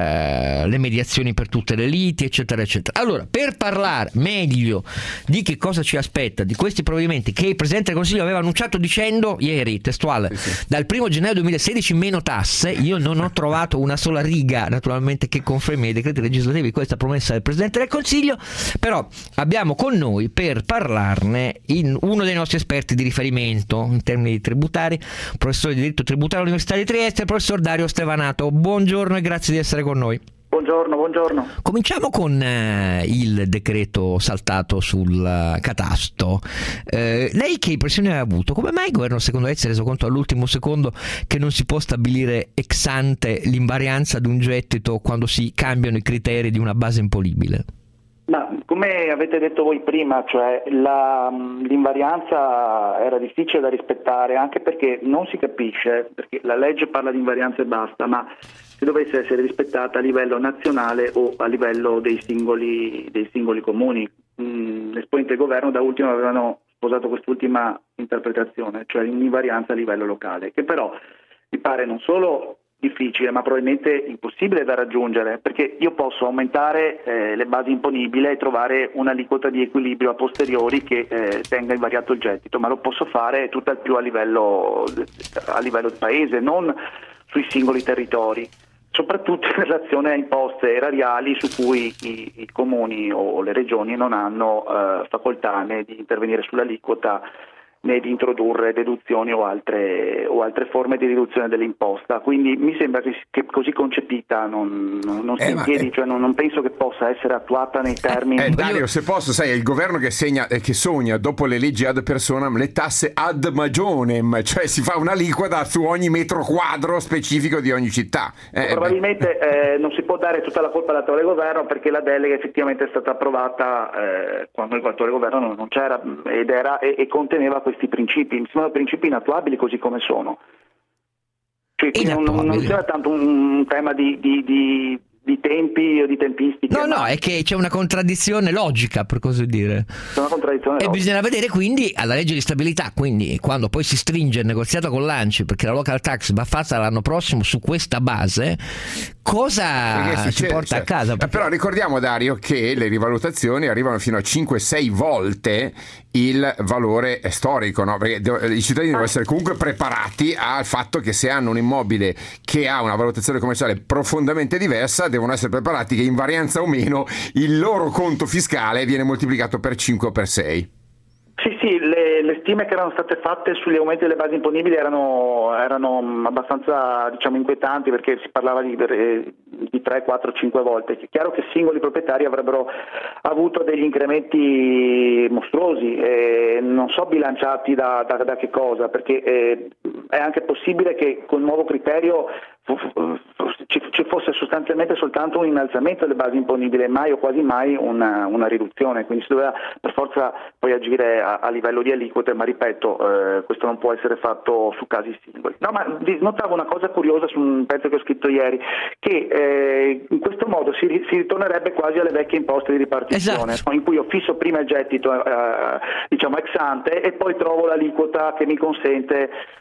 eh, le mediazioni per tutte le liti, eccetera eccetera. Allora, per parlare meglio di che cosa ci aspetta, di questi provvedimenti che il Presidente del Consiglio aveva annunciato dicendo ieri, testuale, sì, sì. dal primo gennaio duemilasedici meno tasse, io non ho trovato una sola riga naturalmente che confermi i decreti legislativi questa promessa del Presidente del Consiglio, però abbiamo con noi per parlarne in uno dei nostri esperti di riferimento in termini tributari, professore di diritto tributario all'Università di Trieste, il professor Dario Stevanato. Buongiorno e grazie di essere con noi. Buongiorno, buongiorno. Cominciamo con eh, il decreto saltato sul uh, catasto. Eh, lei che impressione ha avuto? Come mai il governo secondo lei si è reso conto all'ultimo secondo che non si può stabilire ex ante l'invarianza di un gettito quando si cambiano i criteri di una base imponibile? Ma come avete detto voi prima, cioè la, l'invarianza era difficile da rispettare, anche perché non si capisce, perché la legge parla di invarianza e basta, ma se dovesse essere rispettata a livello nazionale o a livello dei singoli, dei singoli comuni. Mm, l'esponente del governo da ultimo avevano sposato quest'ultima interpretazione, cioè l'invarianza a livello locale, che però mi pare non solo difficile ma probabilmente impossibile da raggiungere, perché io posso aumentare eh, le basi imponibili e trovare un'aliquota di equilibrio a posteriori che eh, tenga invariato il gettito, ma lo posso fare tutt'al più a livello, a livello del paese, non sui singoli territori, soprattutto in relazione a imposte erariali su cui i, i comuni o le regioni non hanno eh, facoltà né di intervenire sull'aliquota né di introdurre deduzioni o altre, o altre forme di riduzione dell'imposta. Quindi mi sembra che, che così concepita non, non, non si eh, in piedi, eh, cioè non, non penso che possa essere attuata nei termini. Eh, Dario, se posso, sai, è il governo che, segna, eh, che sogna dopo le leggi ad personam le tasse ad magionem, cioè si fa un'aliquota su ogni metro quadro specifico di ogni città. Eh, Probabilmente eh, non si può dare tutta la colpa all'attuale governo, perché la delega effettivamente è stata approvata eh, quando l'attuale governo non, non c'era ed era e, e conteneva questi principi, mi sembrano principi inattuabili così come sono. Cioè, non, non sembra tanto un tema di, di, di, di tempi o di tempistiche. No, no, è che c'è una contraddizione logica, per così dire. C'è una contraddizione e logica. Bisogna vedere quindi alla legge di stabilità, quindi quando poi si stringe il negoziato con l'A N C I, perché la local tax va fatta l'anno prossimo su questa base, cosa ci porta certo. a casa? Perché... Però ricordiamo, Dario, che le rivalutazioni arrivano fino a cinque sei volte il valore storico, no? Perché i cittadini devono essere comunque preparati al fatto che se hanno un immobile che ha una valutazione commerciale profondamente diversa, devono essere preparati che in varianza o meno il loro conto fiscale viene moltiplicato per cinque o per sei. Sì, sì, le, le stime che erano state fatte sugli aumenti delle basi imponibili erano, erano abbastanza, diciamo, inquietanti, perché si parlava di, di tre, quattro, cinque volte. È chiaro che singoli proprietari avrebbero avuto degli incrementi mostruosi, eh, non so bilanciati da, da, da che cosa, perché eh, è anche possibile che col nuovo criterio ci, ci fosse sostanzialmente soltanto un innalzamento delle basi imponibili, mai o quasi mai una, una riduzione, quindi si doveva per forza poi agire a, a livello di aliquote, ma ripeto, eh, questo non può essere fatto su casi singoli. No, ma notavo una cosa curiosa su un pezzo che ho scritto ieri, che eh, in questo modo si, si ritornerebbe quasi alle vecchie imposte di ripartizione, esatto, in cui io fisso prima il gettito eh, diciamo ex ante e poi trovo l'aliquota che mi consente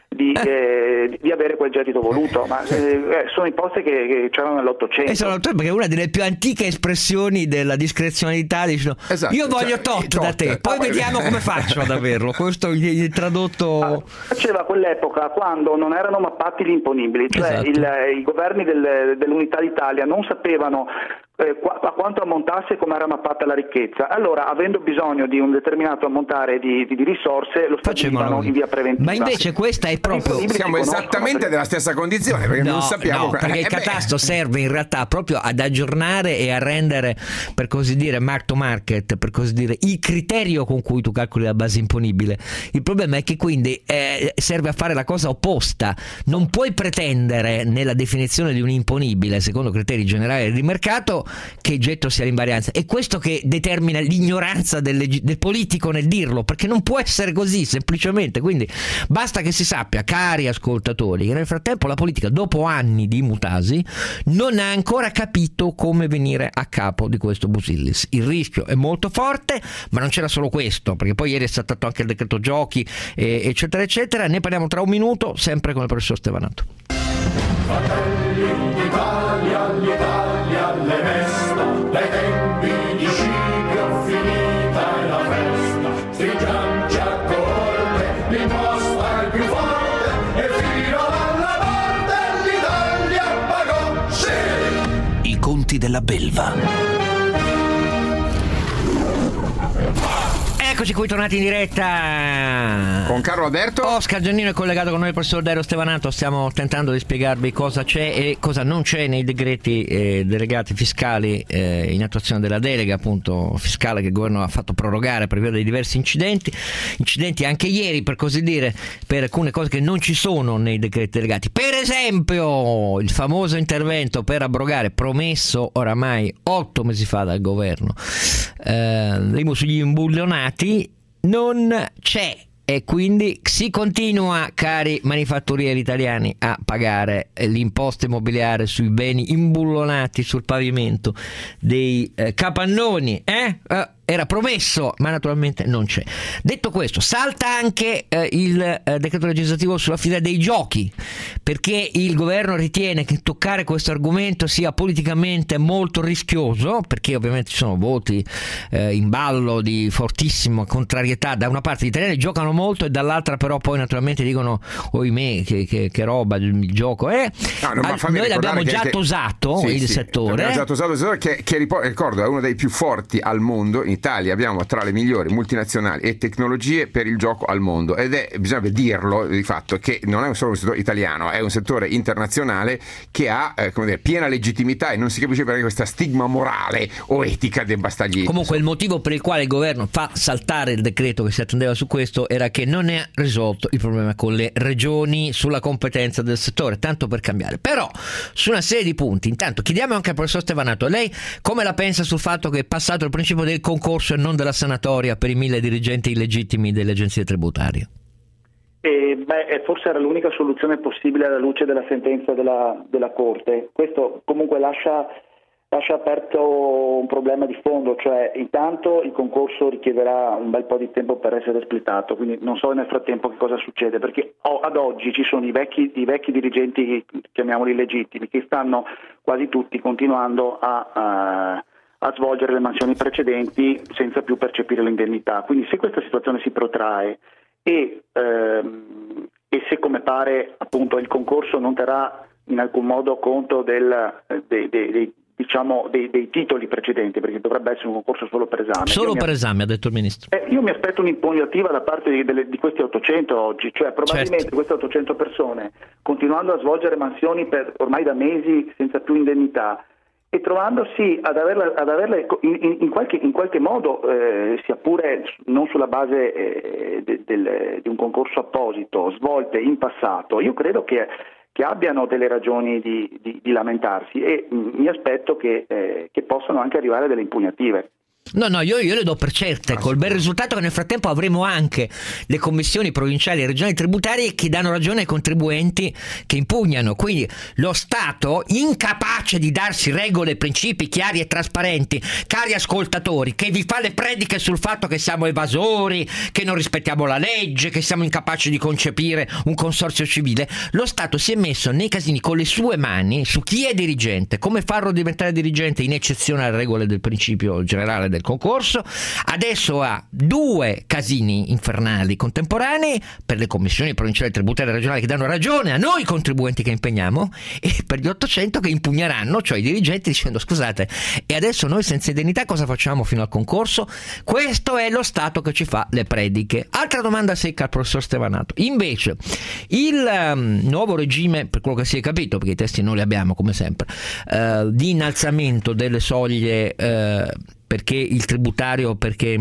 di, eh, di avere quel gettito voluto, ma eh, sono imposte che, che c'erano nell'Ottocento. Esatto, perché è una delle più antiche espressioni della discrezionalità, dicono, esatto, io voglio cioè, tot, tot da te, poi ah, vediamo come faccio ad averlo. Questo gli è tradotto. Ah, faceva quell'epoca quando non erano mappati gli imponibili, cioè Esatto. il, i governi del, dell'Unità d'Italia non sapevano eh, qua, a quanto ammontasse e come era mappata la ricchezza. Allora, avendo bisogno di un determinato ammontare di, di, di risorse, lo stabilivano in via preventiva. Ma invece questa è proprio... Siamo esattamente nella stessa condizione, perché no, non sappiamo... no, perché eh, il beh. catasto serve in realtà proprio ad aggiornare e a rendere, per così dire, mark to market, per così dire, il criterio con cui tu calcoli la base imponibile. Il problema è che quindi eh, serve a fare la cosa opposta. Non puoi pretendere nella definizione di un imponibile, secondo criteri generali di mercato, che il getto sia l'invarianza. È questo che determina l'ignoranza del, del politico nel dirlo, perché non può essere così semplicemente. Quindi basta che si sappia, cari ascoltatori, che nel frattempo la politica, dopo anni di mutasi, non ha ancora capito come venire a capo di questo busillis. Il rischio è molto forte, ma non c'era solo questo, perché poi ieri è saltato anche il decreto giochi, eh, eccetera eccetera. Ne parliamo tra un minuto, sempre con il professor Stevanato. Fratelli d'Italia, l'Italia le mesta, dai tempi di Scipio finita è la festa, stringiamoci a corte, l'imposta è più forte, e fino alla morte l'Italia pagò, sì! I conti della belva. Eccoci qui tornati in diretta con Carlo Alberto. Oscar Giannino è collegato con noi, il professor Dario Stevanato. Stiamo tentando di spiegarvi cosa c'è e cosa non c'è nei decreti eh, delegati fiscali eh, in attuazione della delega appunto fiscale che il governo ha fatto prorogare per via dei diversi incidenti incidenti anche ieri, per così dire, per alcune cose che non ci sono nei decreti delegati. Per esempio il famoso intervento per abrogare, promesso oramai otto mesi fa dal governo, eh, l'I M U sugli imbullonati, non c'è, e quindi si continua, cari manifatturieri italiani, a pagare l'imposta immobiliare sui beni imbullonati sul pavimento dei eh, capannoni, eh? eh era promesso, ma naturalmente non c'è. Detto questo, salta anche eh, il eh, decreto legislativo sulla filiera dei giochi, perché il governo ritiene che toccare questo argomento sia politicamente molto rischioso, perché ovviamente ci sono voti eh, in ballo di fortissima contrarietà. Da una parte gli italiani giocano molto e dall'altra però poi naturalmente dicono oimè che, che, che roba il gioco è. No, no, All- noi l'abbiamo già che, tosato sì, il sì, settore. Abbiamo già tosato il settore che, che ricordo è uno dei più forti al mondo. In Italia abbiamo tra le migliori multinazionali e tecnologie per il gioco al mondo, ed è, bisogna dirlo di fatto, che non è solo un settore italiano, è un settore internazionale che ha eh, come dire, piena legittimità, e non si capisce perché questa stigma morale o etica debba stargli. Comunque il motivo per il quale il governo fa saltare il decreto che si attendeva su questo era che non è risolto il problema con le regioni sulla competenza del settore, tanto per cambiare. Però su una serie di punti, intanto chiediamo anche al professor Stevanato, lei come la pensa sul fatto che è passato il principio del concorso e non della sanatoria per i mille dirigenti illegittimi delle agenzie tributarie? Eh, beh, forse era l'unica soluzione possibile alla luce della sentenza della, della Corte. Questo comunque lascia, lascia aperto un problema di fondo, cioè intanto il concorso richiederà un bel po' di tempo per essere espletato, quindi non so nel frattempo che cosa succede, perché ad oggi ci sono i vecchi, i vecchi dirigenti, chiamiamoli illegittimi, che stanno quasi tutti continuando a... a a svolgere le mansioni precedenti senza più percepire l'indennità. Quindi se questa situazione si protrae e, ehm, e se, come pare, appunto il concorso non terrà in alcun modo conto del, dei, dei, dei, diciamo, dei, dei titoli precedenti, perché dovrebbe essere un concorso solo per esame. Solo io per mi, esame, ha detto il ministro. Eh, io mi aspetto un'impugnativa da parte di, delle, di questi ottocento oggi, cioè probabilmente certo. Queste ottocento persone, continuando a svolgere mansioni per ormai da mesi senza più indennità, e trovandosi ad averle, ad averle in, in, qualche, in qualche modo, eh, sia pure non sulla base eh, de, del, di un concorso apposito, svolte in passato, io credo che, che abbiano delle ragioni di, di, di lamentarsi, e mh, mi aspetto che, eh, che possano anche arrivare delle impugnative. No, no, io, io le do per certe, col bel risultato che nel frattempo avremo anche le commissioni provinciali e regionali tributarie che danno ragione ai contribuenti che impugnano. Quindi lo Stato, incapace di darsi regole e principi chiari e trasparenti, cari ascoltatori, che vi fa le prediche sul fatto che siamo evasori, che non rispettiamo la legge, che siamo incapaci di concepire un consorzio civile, lo Stato si è messo nei casini con le sue mani su chi è dirigente, come farlo diventare dirigente in eccezione alle regole del principio generale del concorso. Adesso ha due casini infernali contemporanei per le commissioni provinciali, tributarie e regionali che danno ragione a noi contribuenti che impegniamo, e per gli ottocento che impugneranno, cioè i dirigenti, dicendo scusate, e adesso noi senza indennità cosa facciamo fino al concorso? Questo è lo Stato che ci fa le prediche. Altra domanda secca al professor Stevanato. Invece il um, nuovo regime, per quello che si è capito, perché i testi non li abbiamo come sempre, uh, di innalzamento delle soglie uh, perché il tributario, perché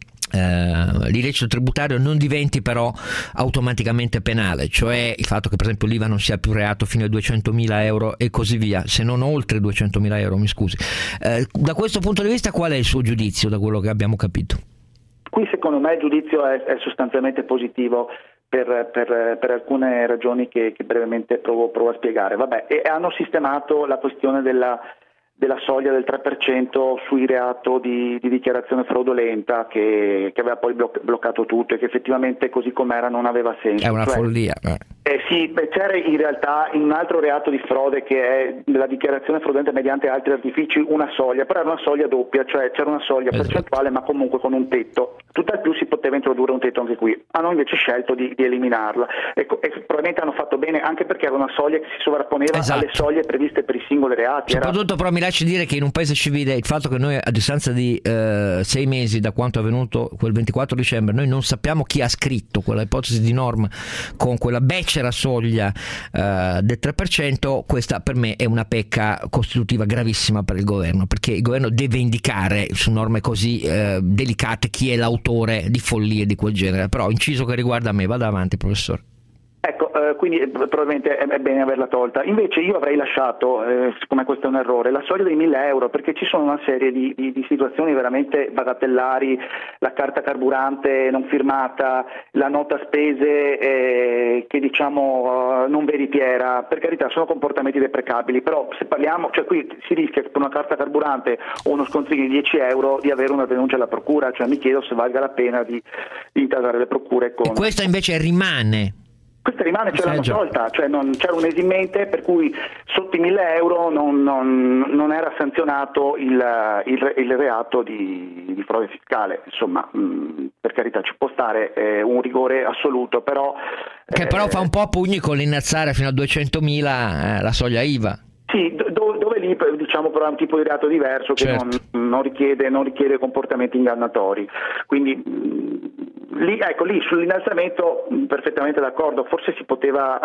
Uh, l'illecito tributario non diventi però automaticamente penale, cioè il fatto che per esempio l'I V A non sia più reato fino ai duecentomila euro e così via, se non oltre duecentomila euro, mi scusi. Uh, da questo punto di vista qual è il suo giudizio, da quello che abbiamo capito? Qui secondo me il giudizio è, è sostanzialmente positivo per, per, per alcune ragioni che, che brevemente provo, provo a spiegare. Vabbè, e hanno sistemato la questione della della soglia del tre per cento sui reato di, di dichiarazione fraudolenta che, che aveva poi bloc- bloccato tutto e che effettivamente così com'era non aveva senso. È una cioè, follia. Eh. Eh sì, beh, c'era in realtà in un altro reato di frode che è la dichiarazione fraudolenta mediante altri artifici una soglia, però era una soglia doppia, cioè c'era una soglia esatto. percentuale ma comunque con un tetto. Tutt'al più si poteva introdurre un tetto anche qui. Hanno invece scelto di, di eliminarla. Ecco, e probabilmente hanno fatto bene anche perché era una soglia che si sovrapponeva esatto. alle soglie previste per i singoli reati. Soprattutto era... però mi lasci dire che in un paese civile il fatto che noi a distanza di eh, sei mesi da quanto è avvenuto quel ventiquattro dicembre noi non sappiamo chi ha scritto quella ipotesi di norma con quella becera soglia eh, del tre per cento, questa per me è una pecca costitutiva gravissima per il governo, perché il governo deve indicare su norme così eh, delicate chi è l'autore di follie di quel genere. Però inciso che riguarda me, vada avanti professore. Ecco, eh, quindi eh, probabilmente è, è bene averla tolta. Invece io avrei lasciato, eh, siccome questo è un errore, la soglia dei mille euro, perché ci sono una serie di, di, di situazioni veramente bagatellari, la carta carburante non firmata, la nota spese eh, che diciamo uh, non veritiera, per carità sono comportamenti deprecabili, però se parliamo, cioè qui si rischia per una carta carburante o uno scontrino di dieci euro di avere una denuncia alla procura, cioè mi chiedo se valga la pena di, di intasare le procure con... E questa invece rimane... Questa rimane, ce l'hanno tolta, cioè non, c'era un esimente per cui sotto i mille euro non, non, non era sanzionato il, il, il reato di, di frode fiscale. Insomma, mh, per carità ci può stare eh, un rigore assoluto, però... Che eh, però fa un po' a pugni con l'innalzare fino a duecentomila eh, la soglia I V A. Sì, do, dove lì diciamo però è un tipo di reato diverso che certo. non, non, richiede, non richiede comportamenti ingannatori. Quindi... Mh, Lì, ecco, lì sull'innalzamento perfettamente d'accordo, forse si poteva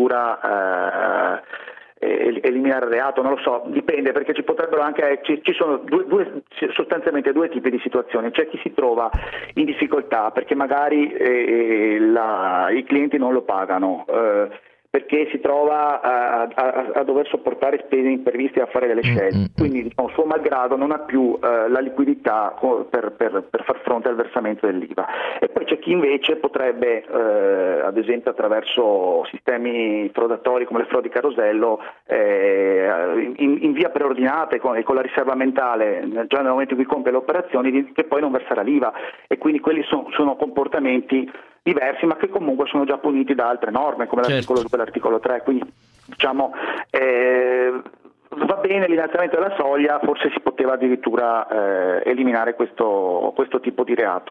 addirittura eh, eliminare il reato, non lo so, dipende, perché ci potrebbero anche, ci, ci sono due, due, sostanzialmente due tipi di situazioni. C'è chi si trova in difficoltà perché magari eh, la, i clienti non lo pagano, eh, perché si trova a, a, a dover sopportare spese impreviste a fare delle scelte, mm-hmm. quindi diciamo, suo malgrado non ha più eh, la liquidità per, per, per far fronte al versamento dell'I V A. E poi c'è chi invece potrebbe, eh, ad esempio attraverso sistemi frodatori come le frodi carosello, eh, in, in via preordinata e con, e con la riserva mentale, già nel momento in cui compie le operazioni, che poi non verserà l'I V A, e quindi quelli sono, sono comportamenti diversi ma che comunque sono già puniti da altre norme come certo. l'articolo due e l'articolo tre, quindi diciamo eh, va bene l'innalzamento della soglia, forse si poteva addirittura eh, eliminare questo, questo tipo di reato.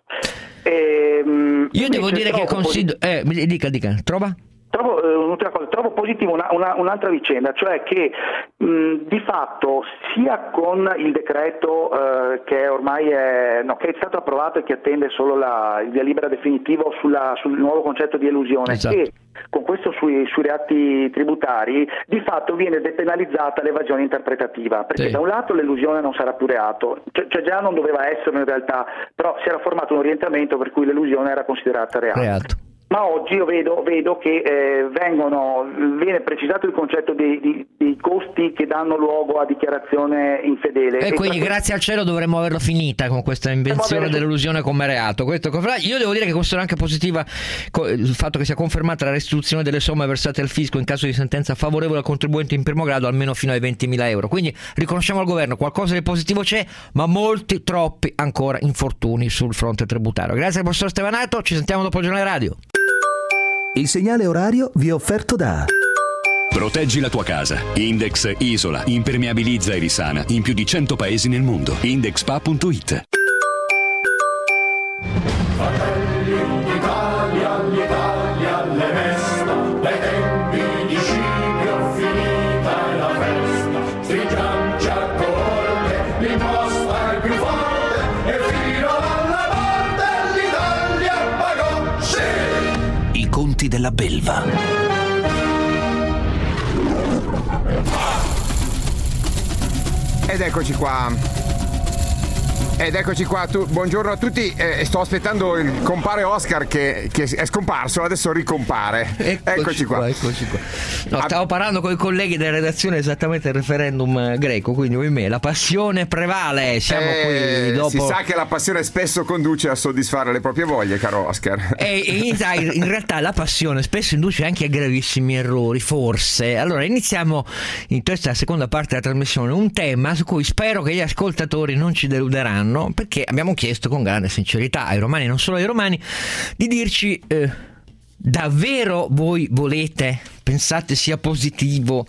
E, io devo dire che considero eh, dica dica trova Trovo, eh, un'altra cosa, trovo positivo una, una, un'altra vicenda, cioè che mh, di fatto sia con il decreto eh, che ormai è, no, che è stato approvato e che attende solo la, il via libera definitivo sulla, sul nuovo concetto di elusione, esatto. che con questo sui, sui reati tributari di fatto viene depenalizzata l'evasione interpretativa, perché sì. da un lato l'elusione non sarà più reato, cioè, cioè già non doveva essere in realtà, però si era formato un orientamento per cui l'elusione era considerata reato. reato. ma oggi io vedo, vedo che eh, vengono, viene precisato il concetto dei, di, dei costi che danno luogo a dichiarazione infedele. E, e quindi per... grazie al cielo dovremmo averla finita con questa invenzione dell'illusione come reato. Questo, io devo dire che considero anche positiva il fatto che sia confermata la restituzione delle somme versate al fisco in caso di sentenza favorevole al contribuente in primo grado almeno fino ai ventimila euro. Quindi riconosciamo al governo qualcosa di positivo c'è, ma molti, troppi ancora infortuni sul fronte tributario. Grazie al professor Stevanato, ci sentiamo dopo il giornale radio. Il segnale orario vi è offerto da Proteggi la tua casa. Index isola, impermeabilizza e risana in più di cento paesi nel mondo. Indexpa punto it. Fratelli d'Italia, l'Italia alle festa, dai tempi di Scipio finita è la festa. Stringiamoci a corte, l'imposta è più forte e fino alla morte l'Italia pagò. Sì! I conti della belva. Ed eccoci qua. Ed eccoci qua, tu, buongiorno a tutti, eh, sto aspettando il compare Oscar che, che è scomparso, adesso ricompare. Eccoci, eccoci qua. qua. Eccoci qua. No, stavo parlando con i colleghi della redazione esattamente del referendum greco, quindi ohimè, la passione prevale, siamo eh, qui dopo... Si sa che la passione spesso conduce a soddisfare le proprie voglie, caro Oscar. E in, in realtà la passione spesso induce anche a gravissimi errori, forse. Allora iniziamo in questa seconda parte della trasmissione un tema su cui spero che gli ascoltatori non ci deluderanno, perché abbiamo chiesto con grande sincerità ai romani, non solo ai romani, di dirci eh, davvero voi volete, pensate sia positivo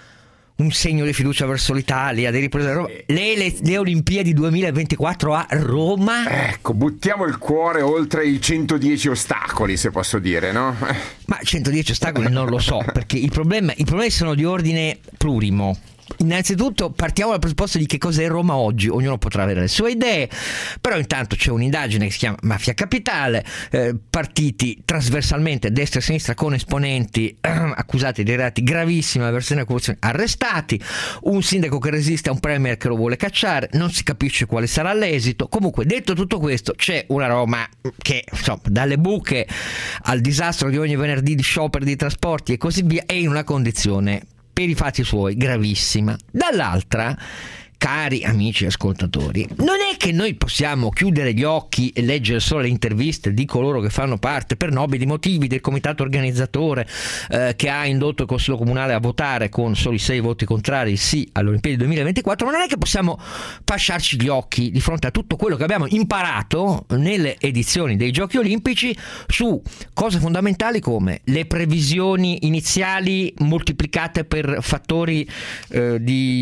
un segno di fiducia verso l'Italia, di ripresa Roma, le, le, le Olimpiadi duemilaventiquattro a Roma? Ecco, buttiamo il cuore oltre i centodieci ostacoli, se posso dire, no? Ma centodieci ostacoli non lo so, perché il problema, i problemi sono di ordine plurimo. Innanzitutto partiamo dal presupposto di che cos'è Roma oggi, ognuno potrà avere le sue idee, però intanto c'è un'indagine che si chiama Mafia Capitale, eh, partiti trasversalmente destra e sinistra con esponenti eh, accusati di reati gravissimi, avversione e corruzione, arrestati, un sindaco che resiste a un premier che lo vuole cacciare, non si capisce quale sarà l'esito. Comunque, detto tutto questo, c'è una Roma che insomma, dalle buche al disastro di ogni venerdì di scioperi di trasporti e così via, è in una condizione per i fatti suoi gravissima. Dall'altra, cari amici ascoltatori, non è che noi possiamo chiudere gli occhi e leggere solo le interviste di coloro che fanno parte per nobili motivi del comitato organizzatore eh, che ha indotto il Consiglio Comunale a votare con soli sei voti contrari sì alle Olimpiadi duemilaventiquattro, ma non è che possiamo fasciarci gli occhi di fronte a tutto quello che abbiamo imparato nelle edizioni dei Giochi Olimpici su cose fondamentali come le previsioni iniziali moltiplicate per fattori eh,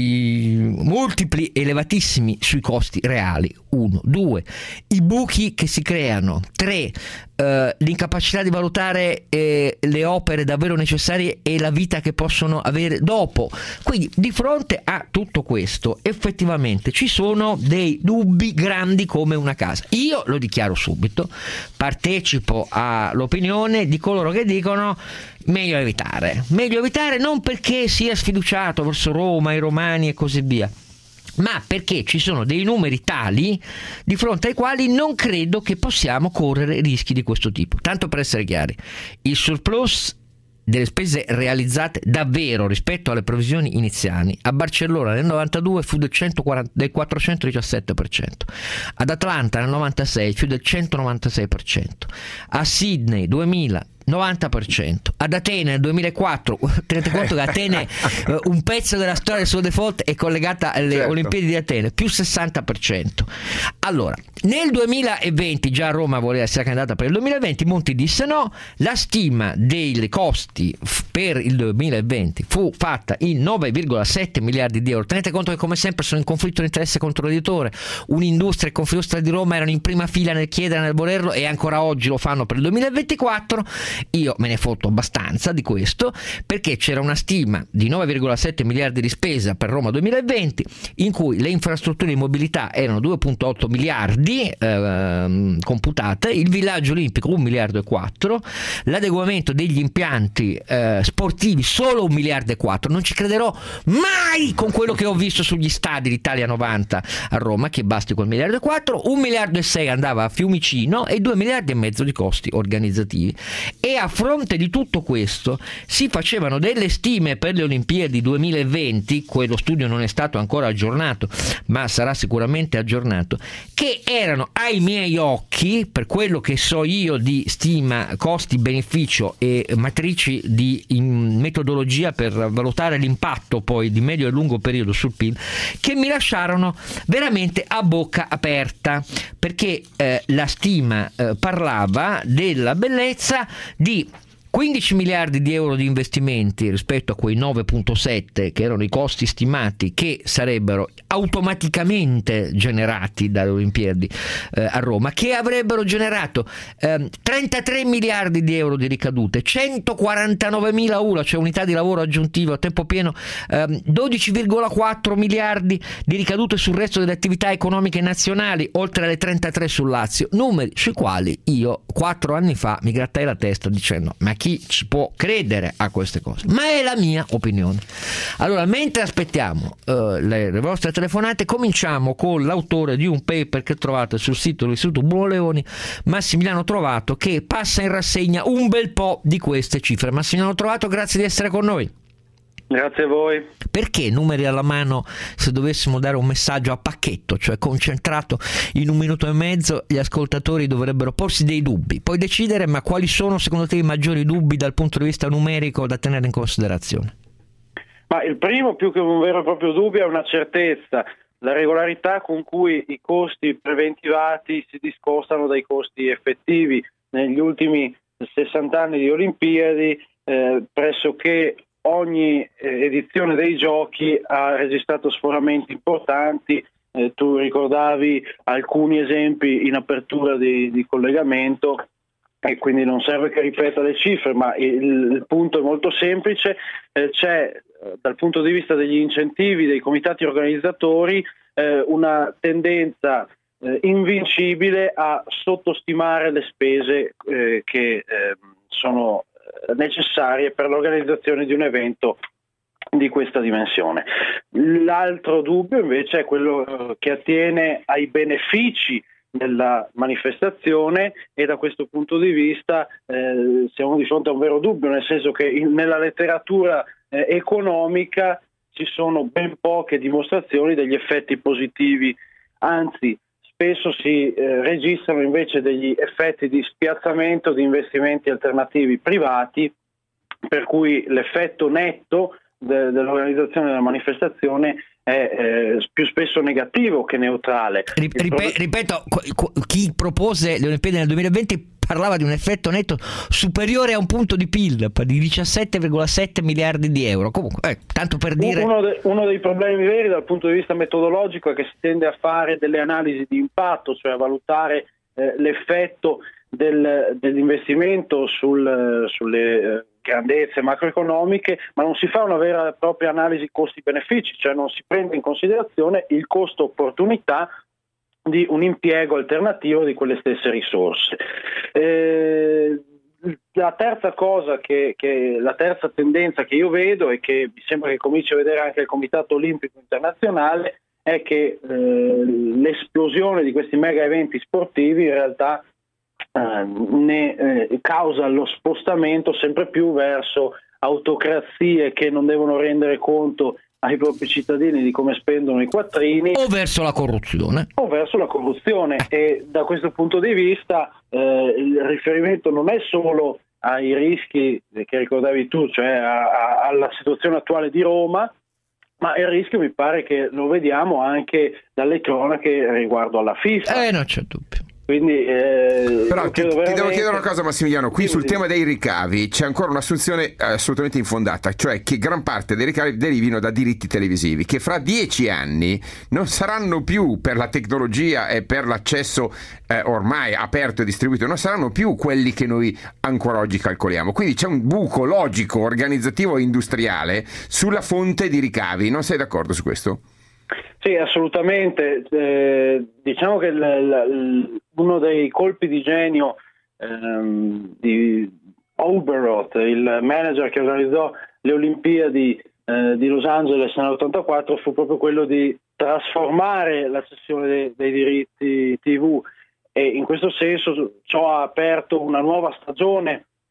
di multipli elevatissimi sui costi reali, uno, due, i buchi che si creano, tre, eh, l'incapacità di valutare eh, le opere davvero necessarie e la vita che possono avere dopo. Quindi di fronte a tutto questo effettivamente ci sono dei dubbi grandi come una casa. Io lo dichiaro subito, partecipo all'opinione di coloro che dicono meglio evitare, meglio evitare non perché sia sfiduciato verso Roma, i romani e così via, ma perché ci sono dei numeri tali di fronte ai quali non credo che possiamo correre rischi di questo tipo. Tanto per essere chiari, il surplus delle spese realizzate davvero rispetto alle previsioni iniziali a Barcellona nel novantadue fu del, centoquaranta, del quattrocentodiciassette per cento, ad Atlanta nel novantasei fu del centonovantasei per cento, a Sydney duemila novanta per cento, ad Atene nel duemilaquattro, tenete conto che Atene un pezzo della storia del suo default è collegata alle certo. Olimpiadi di Atene, più sessanta per cento. Allora, nel duemilaventi già Roma voleva essere candidata per il duemilaventi, Monti disse no, la stima dei costi per il duemilaventi fu fatta in nove virgola sette miliardi di euro. Tenete conto che come sempre sono in conflitto di interesse contro l'editore, un'industria e Confindustria di Roma erano in prima fila nel chiedere, nel volerlo, e ancora oggi lo fanno per il duemilaventiquattro. Io me ne fotto abbastanza di questo, perché c'era una stima di nove virgola sette miliardi di spesa per Roma duemilaventi, in cui le infrastrutture di mobilità erano due virgola otto miliardi eh, computate, il villaggio olimpico un miliardo e quattro, l'adeguamento degli impianti eh, sportivi solo un miliardo e quattro. Non ci crederò mai con quello che ho visto sugli stadi d'Italia novanta a Roma, che basti quel miliardo e quattro, un miliardo e sei andava a Fiumicino e due miliardi e mezzo di costi organizzativi. E e a fronte di tutto questo si facevano delle stime per le Olimpiadi duemilaventi, quello studio non è stato ancora aggiornato ma sarà sicuramente aggiornato, che erano ai miei occhi, per quello che so io di stima costi-beneficio e matrici di metodologia per valutare l'impatto poi di medio e lungo periodo sul P I L, che mi lasciarono veramente a bocca aperta, perché eh, la stima eh, parlava della bellezza di quindici miliardi di euro di investimenti rispetto a quei nove virgola sette che erano i costi stimati che sarebbero automaticamente generati dalle Olimpiadi eh, a Roma, che avrebbero generato eh, trentatré miliardi di euro di ricadute, centoquarantanovemila U L A, cioè unità di lavoro aggiuntivo a tempo pieno, eh, dodici virgola quattro miliardi di ricadute sul resto delle attività economiche nazionali, oltre alle trentatré sul Lazio, numeri sui quali io quattro anni fa mi grattai la testa dicendo: ma chi ci può credere a queste cose? Ma è la mia opinione. Allora, mentre aspettiamo uh, le, le vostre telefonate, cominciamo con l'autore di un paper che trovate sul sito dell'Istituto Bruno Leoni, Massimiliano Trovato, che passa in rassegna un bel po' di queste cifre. Massimiliano Trovato, grazie di essere con noi. Grazie a voi. Perché, numeri alla mano, se dovessimo dare un messaggio a pacchetto, cioè concentrato in un minuto e mezzo, gli ascoltatori dovrebbero porsi dei dubbi, poi decidere, ma quali sono secondo te i maggiori dubbi dal punto di vista numerico da tenere in considerazione? Ma il primo, più che un vero e proprio dubbio, è una certezza: la regolarità con cui i costi preventivati si discostano dai costi effettivi. Negli ultimi sessanta anni di Olimpiadi, eh, pressoché ogni edizione dei giochi ha registrato sforamenti importanti. Eh, tu ricordavi alcuni esempi in apertura di, di collegamento e quindi non serve che ripeta le cifre, ma il, il punto è molto semplice. Eh, c'è eh, dal punto di vista degli incentivi dei comitati organizzatori eh, una tendenza eh, invincibile a sottostimare le spese eh, che eh, sono necessarie per l'organizzazione di un evento di questa dimensione. L'altro dubbio invece è quello che attiene ai benefici della manifestazione, e da questo punto di vista eh, siamo di fronte a un vero dubbio, nel senso che in, nella letteratura eh, economica ci sono ben poche dimostrazioni degli effetti positivi, anzi spesso si eh, registrano invece degli effetti di spiazzamento di investimenti alternativi privati, per cui l'effetto netto de- dell'organizzazione della manifestazione è eh, più spesso negativo che neutrale. Rip- rip- ripeto, chi propose le Olimpiadi nel duemilaventi parlava di un effetto netto superiore a un punto di P I L, di diciassette virgola sette miliardi di euro. Comunque, eh, tanto per dire... Uno, de- uno dei problemi veri dal punto di vista metodologico è che si tende a fare delle analisi di impatto, cioè a valutare eh, l'effetto del, dell'investimento sul, sulle eh, grandezze macroeconomiche, ma non si fa una vera e propria analisi costi-benefici, cioè non si prende in considerazione il costo-opportunità di un impiego alternativo di quelle stesse risorse. Eh, la terza cosa che, che la terza tendenza che io vedo, e che mi sembra che cominci a vedere anche il Comitato Olimpico Internazionale, è che eh, l'esplosione di questi mega eventi sportivi in realtà eh, ne eh, causa lo spostamento sempre più verso autocrazie che non devono rendere conto ai propri cittadini di come spendono i quattrini, o verso la corruzione o verso la corruzione e da questo punto di vista eh, il riferimento non è solo ai rischi che ricordavi tu, cioè a, a, alla situazione attuale di Roma, ma il rischio mi pare che lo vediamo anche dalle cronache riguardo alla FIFA. Eh, non c'è dubbio. Quindi, eh, però ti, veramente... ti devo chiedere una cosa, Massimiliano, qui sì, sul sì. tema dei ricavi c'è ancora un'assunzione assolutamente infondata, cioè che gran parte dei ricavi derivino da diritti televisivi che fra dieci anni non saranno più, per la tecnologia e per l'accesso eh, ormai aperto e distribuito, non saranno più quelli che noi ancora oggi calcoliamo, quindi c'è un buco logico, organizzativo e industriale sulla fonte di ricavi. Non sei d'accordo su questo? Sì, assolutamente. Eh, diciamo che l- l- uno dei colpi di genio ehm, di Oberroth, il manager che organizzò le Olimpiadi eh, di Los Angeles nell'ottantaquattro, fu proprio quello di trasformare la cessione dei, dei diritti tivù, e in questo senso ciò ha aperto una nuova stagione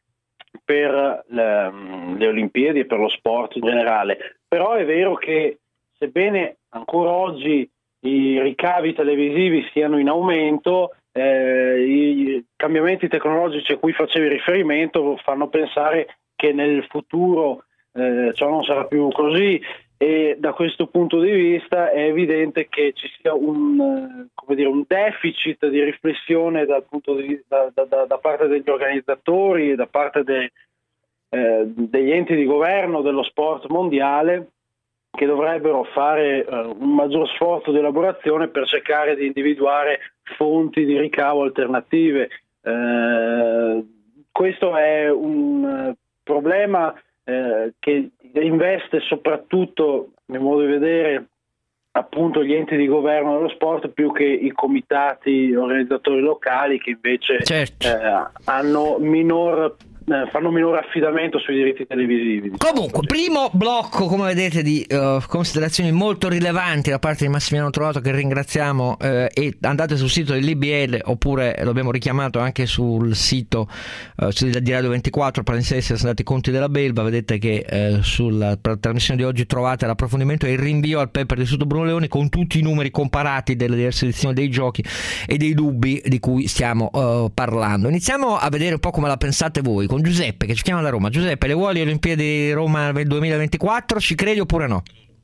per le, le Olimpiadi e per lo sport in generale. Però è vero che sebbene ancora oggi i ricavi televisivi siano in aumento, eh, i cambiamenti tecnologici a cui facevi riferimento fanno pensare che nel futuro eh, ciò non sarà più così, e da questo punto di vista è evidente che ci sia un, come dire, un deficit di riflessione dal punto di vista, da, da, da parte degli organizzatori e da parte de, eh, degli enti di governo dello sport mondiale, che dovrebbero fare eh, un maggior sforzo di elaborazione per cercare di individuare fonti di ricavo alternative. Eh, questo è un problema eh, che investe soprattutto, a mio modo di vedere, appunto gli enti di governo dello sport più che i comitati organizzatori locali, che invece certo. eh, hanno minor fanno minore affidamento sui diritti televisivi. Comunque, primo blocco, come vedete, di uh, considerazioni molto rilevanti da parte di Massimiliano Trovato, che ringraziamo, eh, e andate sul sito dell'I B L, oppure lo abbiamo richiamato anche sul sito uh, di Radio ventiquattro, palinsesto, sono andati i conti della belva, vedete che eh, sulla trasmissione di oggi trovate l'approfondimento e il rinvio al paper di Istituto Bruno Leoni con tutti i numeri comparati delle diverse edizioni dei giochi e dei dubbi di cui stiamo uh, parlando. Iniziamo a vedere un po' come la pensate voi, con Giuseppe che ci chiama da Roma. Giuseppe, le vuoi le Olimpiadi di Roma del duemilaventiquattro? Ci credi oppure no?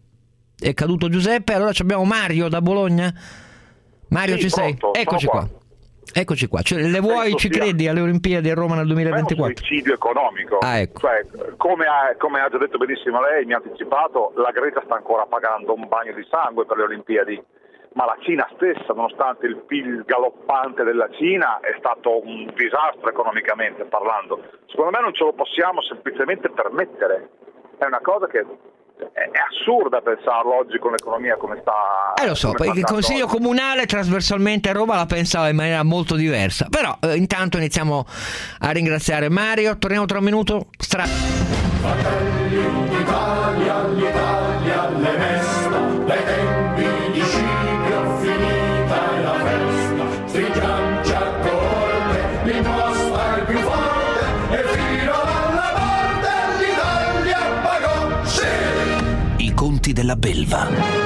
È caduto Giuseppe. Allora abbiamo Mario da Bologna. Mario, sì, ci pronto, sei? Eccoci qua. qua Eccoci qua, cioè, le vuoi, Penso ci sia... credi alle Olimpiadi a Roma nel duemilaventiquattro? È un suicidio economico. Ah, ecco. Cioè, come, ha, come ha già detto benissimo lei, mi ha anticipato, la Grecia sta ancora pagando un bagno di sangue per le Olimpiadi, ma la Cina stessa, nonostante il P I L galoppante della Cina, è stato un disastro economicamente parlando. Secondo me non ce lo possiamo semplicemente permettere. È una cosa che è assurda pensarlo oggi con l'economia come sta. Eh lo so, il Consiglio oggi. Comunale trasversalmente a Roma la pensava in maniera molto diversa. Però eh, intanto iniziamo a ringraziare Mario. Torniamo tra un minuto. Stra... Fratelli d'Italia, l'Italia le mesta, dai tempi di Scipio finita è la festa, stringiamoci a corte, l'imposta è più forte e fino alla morte l'Italia pagò, sì! I conti della belva.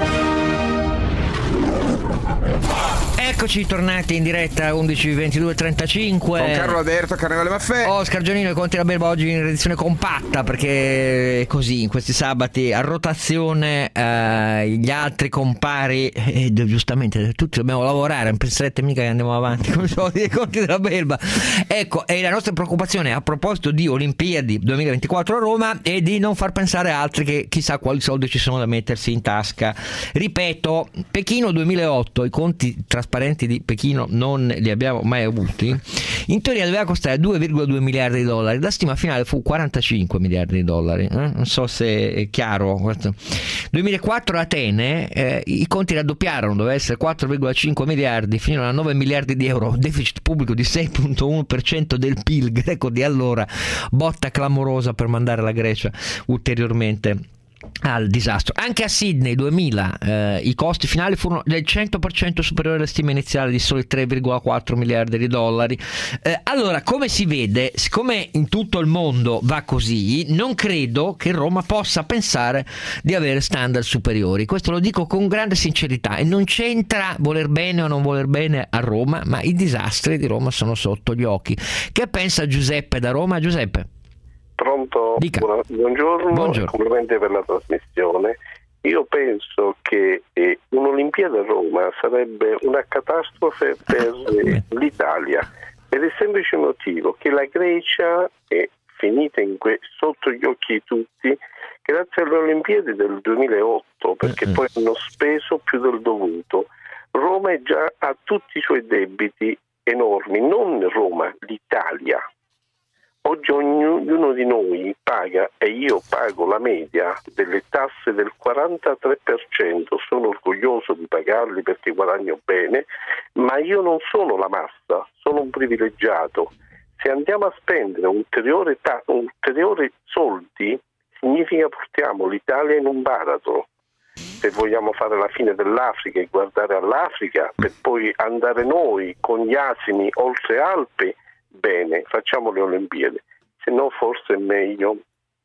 Eccoci tornati in diretta undici ventidue trentacinque con Carlo Alberto Carnevale Maffè, Oscar Giannino e Conti della Belva, oggi in edizione compatta perché è così in questi sabati a rotazione, eh, gli altri compari e eh, giustamente tutti dobbiamo lavorare, non penserete mica che andiamo avanti con i soldi dei Conti della Belva. Ecco, e la nostra preoccupazione a proposito di Olimpiadi duemilaventiquattro a Roma è di non far pensare a altri che chissà quali soldi ci sono da mettersi in tasca. Ripeto, Pechino duemilaotto, i conti trasparenti di Pechino non li abbiamo mai avuti, in teoria doveva costare due virgola due miliardi di dollari, la stima finale fu quarantacinque miliardi di dollari, eh? Non so se è chiaro questo. duemilaquattro Atene, eh, i conti raddoppiarono, doveva essere quattro virgola cinque miliardi, finirono a nove miliardi di euro, deficit pubblico di sei virgola uno per cento del P I L greco di allora, botta clamorosa per mandare la Grecia ulteriormente al disastro. Anche a Sydney duemila eh, i costi finali furono del cento per cento superiori alle stime iniziali di soli tre virgola quattro miliardi di dollari. Eh, allora, come si vede, siccome in tutto il mondo va così, non credo che Roma possa pensare di avere standard superiori. Questo lo dico con grande sincerità e non c'entra voler bene o non voler bene a Roma, ma i disastri di Roma sono sotto gli occhi. Che pensa Giuseppe da Roma? Giuseppe? Pronto? Buona, buongiorno, buongiorno. Complimenti per la trasmissione. Io penso che eh, un'Olimpiade a Roma sarebbe una catastrofe per eh, l'Italia, per il semplice motivo che la Grecia è finita in que- sotto gli occhi di tutti grazie alle Olimpiadi del duemilaotto, perché poi hanno speso più del dovuto. Roma è già ha tutti i suoi debiti enormi, non Roma, l'Italia. Oggi ognuno di noi paga, e io pago la media delle tasse del quarantatré per cento, sono orgoglioso di pagarli perché guadagno bene, ma io non sono la massa, sono un privilegiato. Se andiamo a spendere ulteriori, ta- ulteriori soldi, significa portiamo l'Italia in un baratro. Se vogliamo fare la fine dell'Africa e guardare all'Africa, per poi andare noi con gli asini oltre Alpi, bene, facciamo le Olimpiadi. non forse è meglio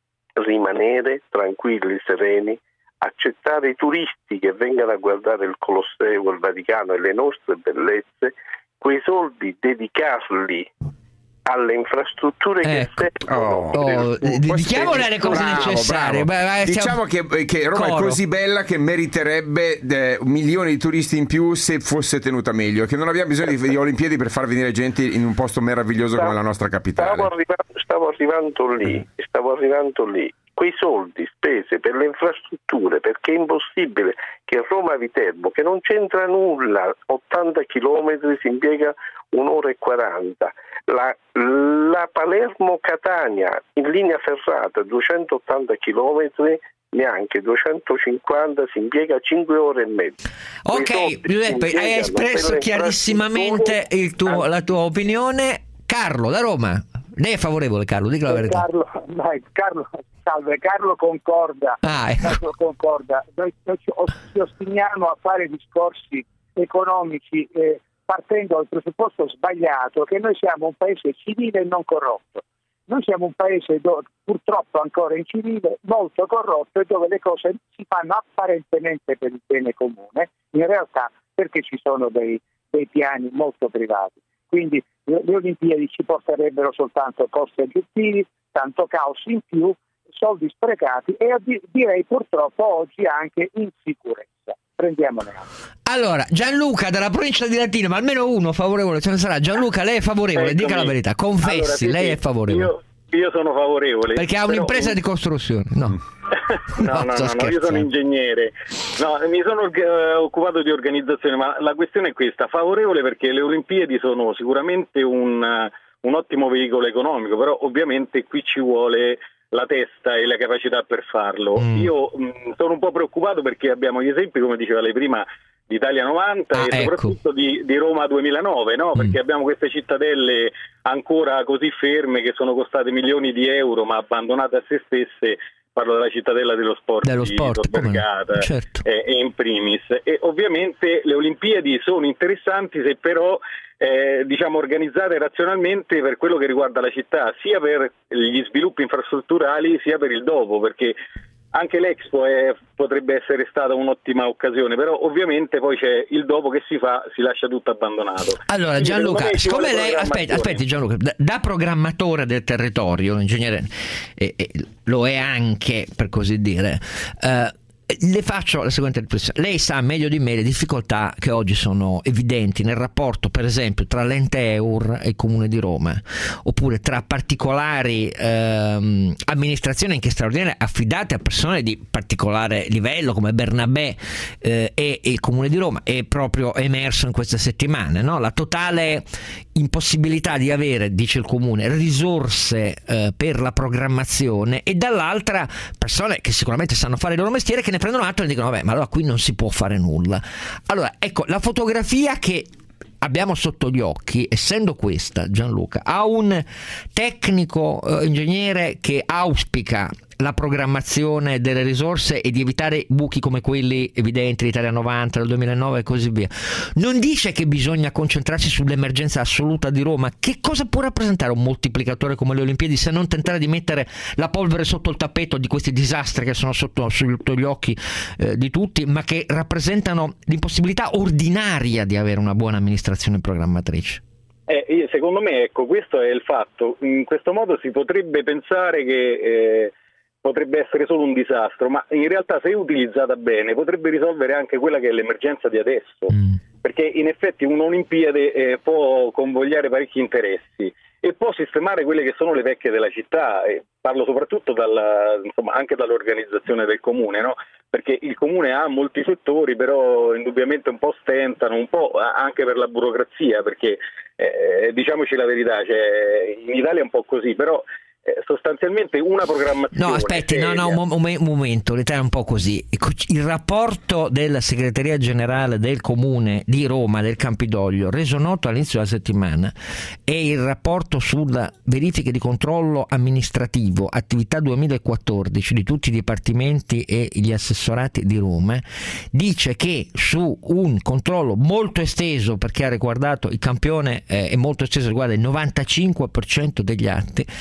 rimanere tranquilli, sereni, accettare i turisti che vengano a guardare il Colosseo, il Vaticano e le nostre bellezze, quei soldi dedicarli alle infrastrutture ecco. che servono. Oh, oh, dedichiamole alle cose bravo, necessarie. Bravo. Beh, diciamo che, che Roma Coro. è così bella che meriterebbe eh, milioni di turisti in più se fosse tenuta meglio, che non abbiamo bisogno di, di Olimpiadi per far venire gente in un posto meraviglioso stavo, come la nostra capitale. Stavo arrivando, stavo arrivando lì, stavo arrivando lì. Quei soldi spesi per le infrastrutture, perché è impossibile che Roma Viterbo, che non c'entra nulla, ottanta chilometri si impiega un'ora e quaranta, la, la Palermo-Catania in linea ferrata duecentottanta chilometri, neanche duecentocinquanta, si impiega cinque ore e mezza. Ok, Giuseppe, hai espresso chiarissimamente il tuo, la tua opinione. Carlo da Roma, lei è favorevole? Carlo, dica la verità. Carlo, dai, Carlo, salve, Carlo concorda. Ah, ecco. Carlo concorda. Noi, noi ci, ci ostiniamo a fare discorsi economici eh, partendo dal presupposto sbagliato che noi siamo un paese civile e non corrotto. Noi siamo un paese dove, purtroppo ancora incivile, molto corrotto, e dove le cose si fanno apparentemente per il bene comune, in realtà perché ci sono dei, dei piani molto privati. Quindi le Olimpiadi ci porterebbero soltanto costi aggiuntivi, tanto caos in più, soldi sprecati e direi purtroppo oggi anche insicurezza. Prendiamone atto. Allora, Gianluca dalla provincia di Latina, ma almeno uno favorevole ce ne sarà. Gianluca, lei è favorevole, Eccomi. dica la verità, confessi, allora, sì, lei sì. è favorevole. Io, io sono favorevole. Perché ha un'impresa però... di costruzione, no? no, no, no, no, io sono ingegnere. No, mi sono uh, occupato di organizzazione, ma la questione è questa: favorevole perché le Olimpiadi sono sicuramente un, uh, un ottimo veicolo economico, però ovviamente qui ci vuole la testa e la capacità per farlo. Mm. Io mh, sono un po' preoccupato perché abbiamo gli esempi, come diceva lei prima, di Italia novanta ah, e ecco. soprattutto di, di Roma duemilanove, no? Perché mm. abbiamo queste cittadelle ancora così ferme che sono costate milioni di euro ma abbandonate a se stesse. Parlo della cittadella dello sport, dello di sport Tor Vergata, certo. eh, e in primis. E ovviamente le Olimpiadi sono interessanti se però eh, diciamo organizzate razionalmente per quello che riguarda la città, sia per gli sviluppi infrastrutturali sia per il dopo, perché anche l'Expo è, potrebbe essere stata un'ottima occasione, però ovviamente poi c'è il dopo che si fa, si lascia tutto abbandonato. Allora Quindi, Gianluca, siccome lei, aspetti, aspetti Gianluca, da, da programmatore del territorio, ingegnere, eh, eh, lo è anche per così dire, eh, le faccio la seguente riflessione. Lei sa meglio di me le difficoltà che oggi sono evidenti nel rapporto, per esempio, tra l'ente Eur e il Comune di Roma, oppure tra particolari ehm, amministrazioni anche straordinarie affidate a persone di particolare livello come Bernabé eh, e, e il Comune di Roma. È proprio emerso in queste settimane, no? La totale impossibilità di avere, dice il Comune, risorse eh, per la programmazione, e dall'altra persone che sicuramente sanno fare il loro mestiere che ne prendono atto e dicono vabbè, ma allora qui non si può fare nulla. Allora ecco, la fotografia che abbiamo sotto gli occhi, essendo questa, Gianluca, ha un tecnico eh, ingegnere che auspica la programmazione delle risorse e di evitare buchi come quelli evidenti l'Italia novanta, del duemilanove e così via. Non dice che bisogna concentrarsi sull'emergenza assoluta di Roma. Che cosa può rappresentare un moltiplicatore come le Olimpiadi se non tentare di mettere la polvere sotto il tappeto di questi disastri che sono sotto, sotto gli occhi eh, di tutti, ma che rappresentano l'impossibilità ordinaria di avere una buona amministrazione programmatrice? Eh, secondo me, ecco, questo è il fatto. In questo modo si potrebbe pensare che eh, potrebbe essere solo un disastro, ma in realtà se utilizzata bene potrebbe risolvere anche quella che è l'emergenza di adesso, mm. perché in effetti un'Olimpiade eh, può convogliare parecchi interessi e può sistemare quelle che sono le pecche della città, e parlo soprattutto dalla, insomma, anche dall'organizzazione del comune, no? Perché il comune ha molti settori, però indubbiamente un po' stentano, un po' anche per la burocrazia, perché eh, diciamoci la verità, cioè, in Italia è un po' così, però Eh, sostanzialmente una programmazione. No, aspetti, seria. no, no, un, un momento, l'Italia è un po' così. Il rapporto della segreteria generale del comune di Roma, del Campidoglio, reso noto all'inizio della settimana, e il rapporto sulla verifica di controllo amministrativo attività duemilaquattordici di tutti i dipartimenti e gli assessorati di Roma, dice che su un controllo molto esteso, perché ha riguardato il campione, eh, è molto esteso, riguarda il novantacinque per cento degli atti, i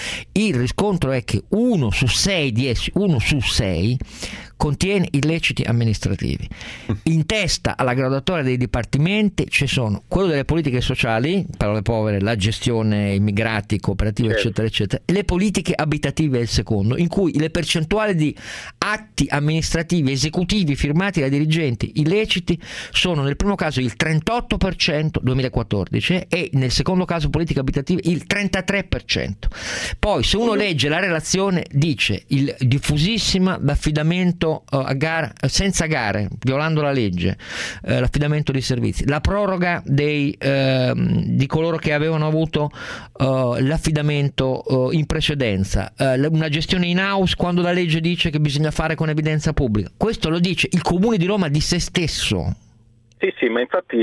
il riscontro è che uno su sei di essi, uno su sei contiene illeciti amministrativi. In testa alla graduatoria dei dipartimenti ci sono quello delle politiche sociali, parole povere, la gestione immigrati, cooperative, certo, eccetera, eccetera, e le politiche abitative è il secondo, in cui le percentuali di atti amministrativi esecutivi firmati dai dirigenti illeciti sono nel primo caso il trentotto per cento duemilaquattordici e nel secondo caso politiche abitative il trentatré per cento. Poi se uno legge la relazione dice il diffusissimo l'affidamento a gara, senza gare, violando la legge, eh, l'affidamento dei servizi, la proroga dei, eh, di coloro che avevano avuto eh, l'affidamento eh, in precedenza, eh, una gestione in house quando la legge dice che bisogna fare con evidenza pubblica. Questo lo dice il Comune di Roma di se stesso. Sì, sì, ma infatti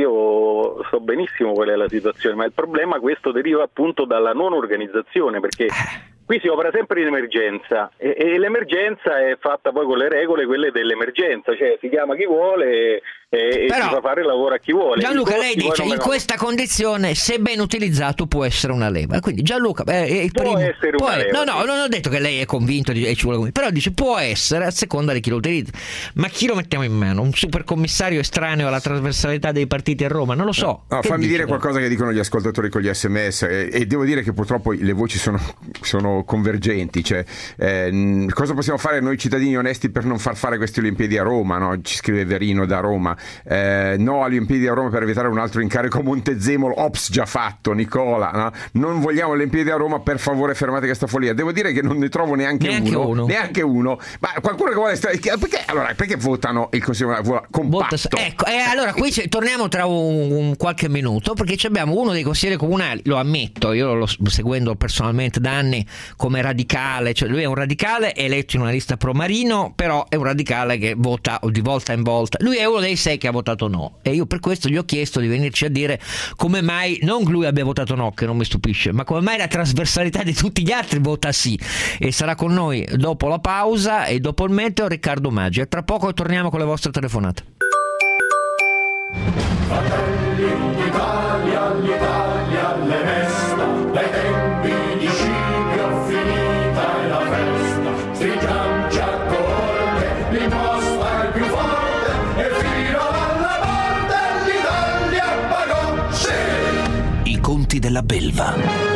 io so benissimo qual è la situazione, ma il problema questo deriva appunto dalla non organizzazione, perché qui si opera sempre in emergenza e, e l'emergenza è fatta poi con le regole, quelle dell'emergenza, cioè si chiama chi vuole e, Però, e si fa fare il lavoro a chi vuole. Gianluca, lei dice in questa condizione se ben utilizzato può essere una leva, quindi Gianluca eh, il può primo, essere può una è, leva. no no non ho detto che lei è convinto di, e ci vuole, però dice può essere a seconda di chi lo utilizza, ma chi lo mettiamo in mano? Un supercommissario estraneo alla trasversalità dei partiti a Roma? Non lo so. No, fammi dice? dire qualcosa che dicono gli ascoltatori con gli sms e, e devo dire che purtroppo le voci sono, sono convergenti, cioè eh, cosa possiamo fare noi cittadini onesti per non far fare queste Olimpiadi a Roma, no? Ci scrive Verino da Roma. Eh, no alle Olimpiadi a Roma per evitare un altro incarico a Montezemolo, ops già fatto, Nicola, no? Non vogliamo le Olimpiadi a Roma, per favore fermate questa follia. Devo dire che non ne trovo neanche, neanche uno, uno neanche uno, ma qualcuno che vuole stare, perché, allora, perché votano il Consiglio compatto? Vota, ecco, eh, allora qui c- torniamo tra un, un qualche minuto, perché abbiamo uno dei consiglieri comunali, lo ammetto, io lo sto seguendo personalmente da anni come radicale, cioè lui è un radicale eletto in una lista pro Marino, però è un radicale che vota di volta in volta. Lui è uno dei sei che ha votato no e io per questo gli ho chiesto di venirci a dire come mai non lui abbia votato no, che non mi stupisce, ma come mai la trasversalità di tutti gli altri vota sì. E sarà con noi dopo la pausa e dopo il meteo Riccardo Maggi. A tra poco torniamo con le vostre telefonate. Fratelli d'Italia, l'Italia alle festa, dai tempi di Scipio finita è la festa, stringiamoci a corte, l'imposta è più forte e fino alla morte l'Italia pagò, sì! I conti della belva.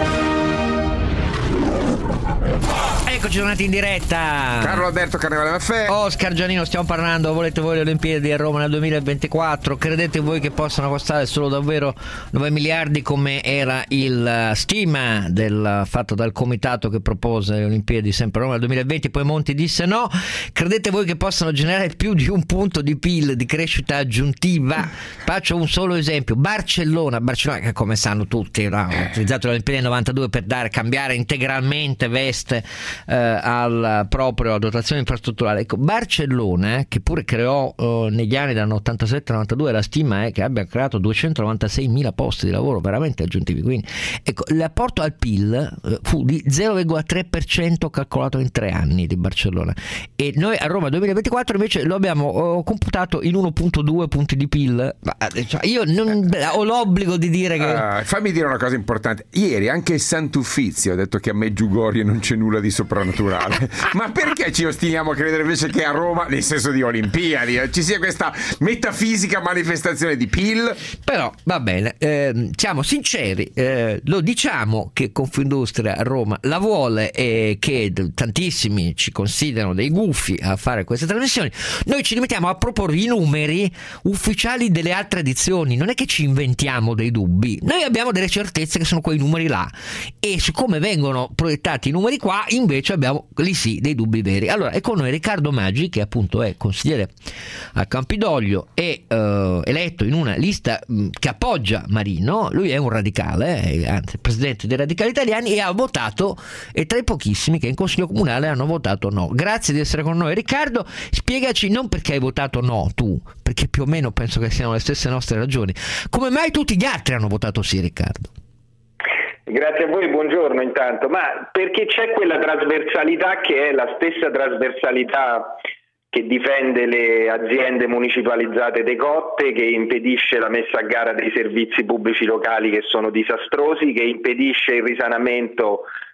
Eccoci tornati in diretta. Carlo Alberto Carnevale Maffè, Oscar Giannino, stiamo parlando, volete voi le Olimpiadi a Roma nel duemilaventiquattro? Credete voi che possano costare solo davvero nove miliardi come era il stima del, fatto dal comitato che propose le Olimpiadi sempre a Roma nel duemilaventi, poi Monti disse no? Credete voi che possano generare più di un punto di P I L di crescita aggiuntiva? Faccio un solo esempio, Barcellona, Barcellona che come sanno tutti no? ha utilizzato le Olimpiadi nel novantadue per dare, cambiare integralmente veste Eh, al proprio dotazione infrastrutturale. Ecco, Barcellona, eh, che pure creò eh, negli anni dall'ottantasette al novantadue, la stima è che abbia creato duecentonovantasei mila posti di lavoro veramente aggiuntivi. Quindi, ecco, l'apporto al P I L eh, fu di zero virgola tre per cento calcolato in tre anni di Barcellona e noi a Roma duemilaventiquattro invece lo abbiamo eh, computato in uno virgola due punti di P I L. Ma, cioè, io non, ho l'obbligo di dire che uh, fammi dire una cosa importante. Ieri anche il Sant'Uffizio ha detto che a Meggiugorie non c'è nulla di soprannaturale. Ma perché ci ostiniamo a credere invece che a Roma, nel senso di Olimpiadi, ci sia questa metafisica manifestazione di P I L? Però va bene, eh, siamo sinceri, eh, lo diciamo che Confindustria a Roma la vuole e che tantissimi ci considerano dei gufi a fare queste trasmissioni. Noi ci limitiamo a proporre i numeri ufficiali delle altre edizioni, non è che ci inventiamo dei dubbi, noi abbiamo delle certezze che sono quei numeri là e su come vengono proiettati i numeri qua invece abbiamo lì sì dei dubbi veri. Allora è con noi Riccardo Maggi, che appunto è consigliere a Campidoglio e eh, eletto in una lista mh, che appoggia Marino. Lui è un radicale, eh, anzi presidente dei radicali italiani, e ha votato, è tra i pochissimi che in consiglio comunale hanno votato no. Grazie di essere con noi Riccardo, spiegaci non perché hai votato no tu, perché più o meno penso che siano le stesse nostre ragioni, come mai tutti gli altri hanno votato sì, Riccardo? Grazie a voi, buongiorno intanto, ma perché c'è quella trasversalità che è la stessa trasversalità che difende le aziende municipalizzate decotte, che impedisce la messa a gara dei servizi pubblici locali che sono disastrosi, che impedisce il risanamento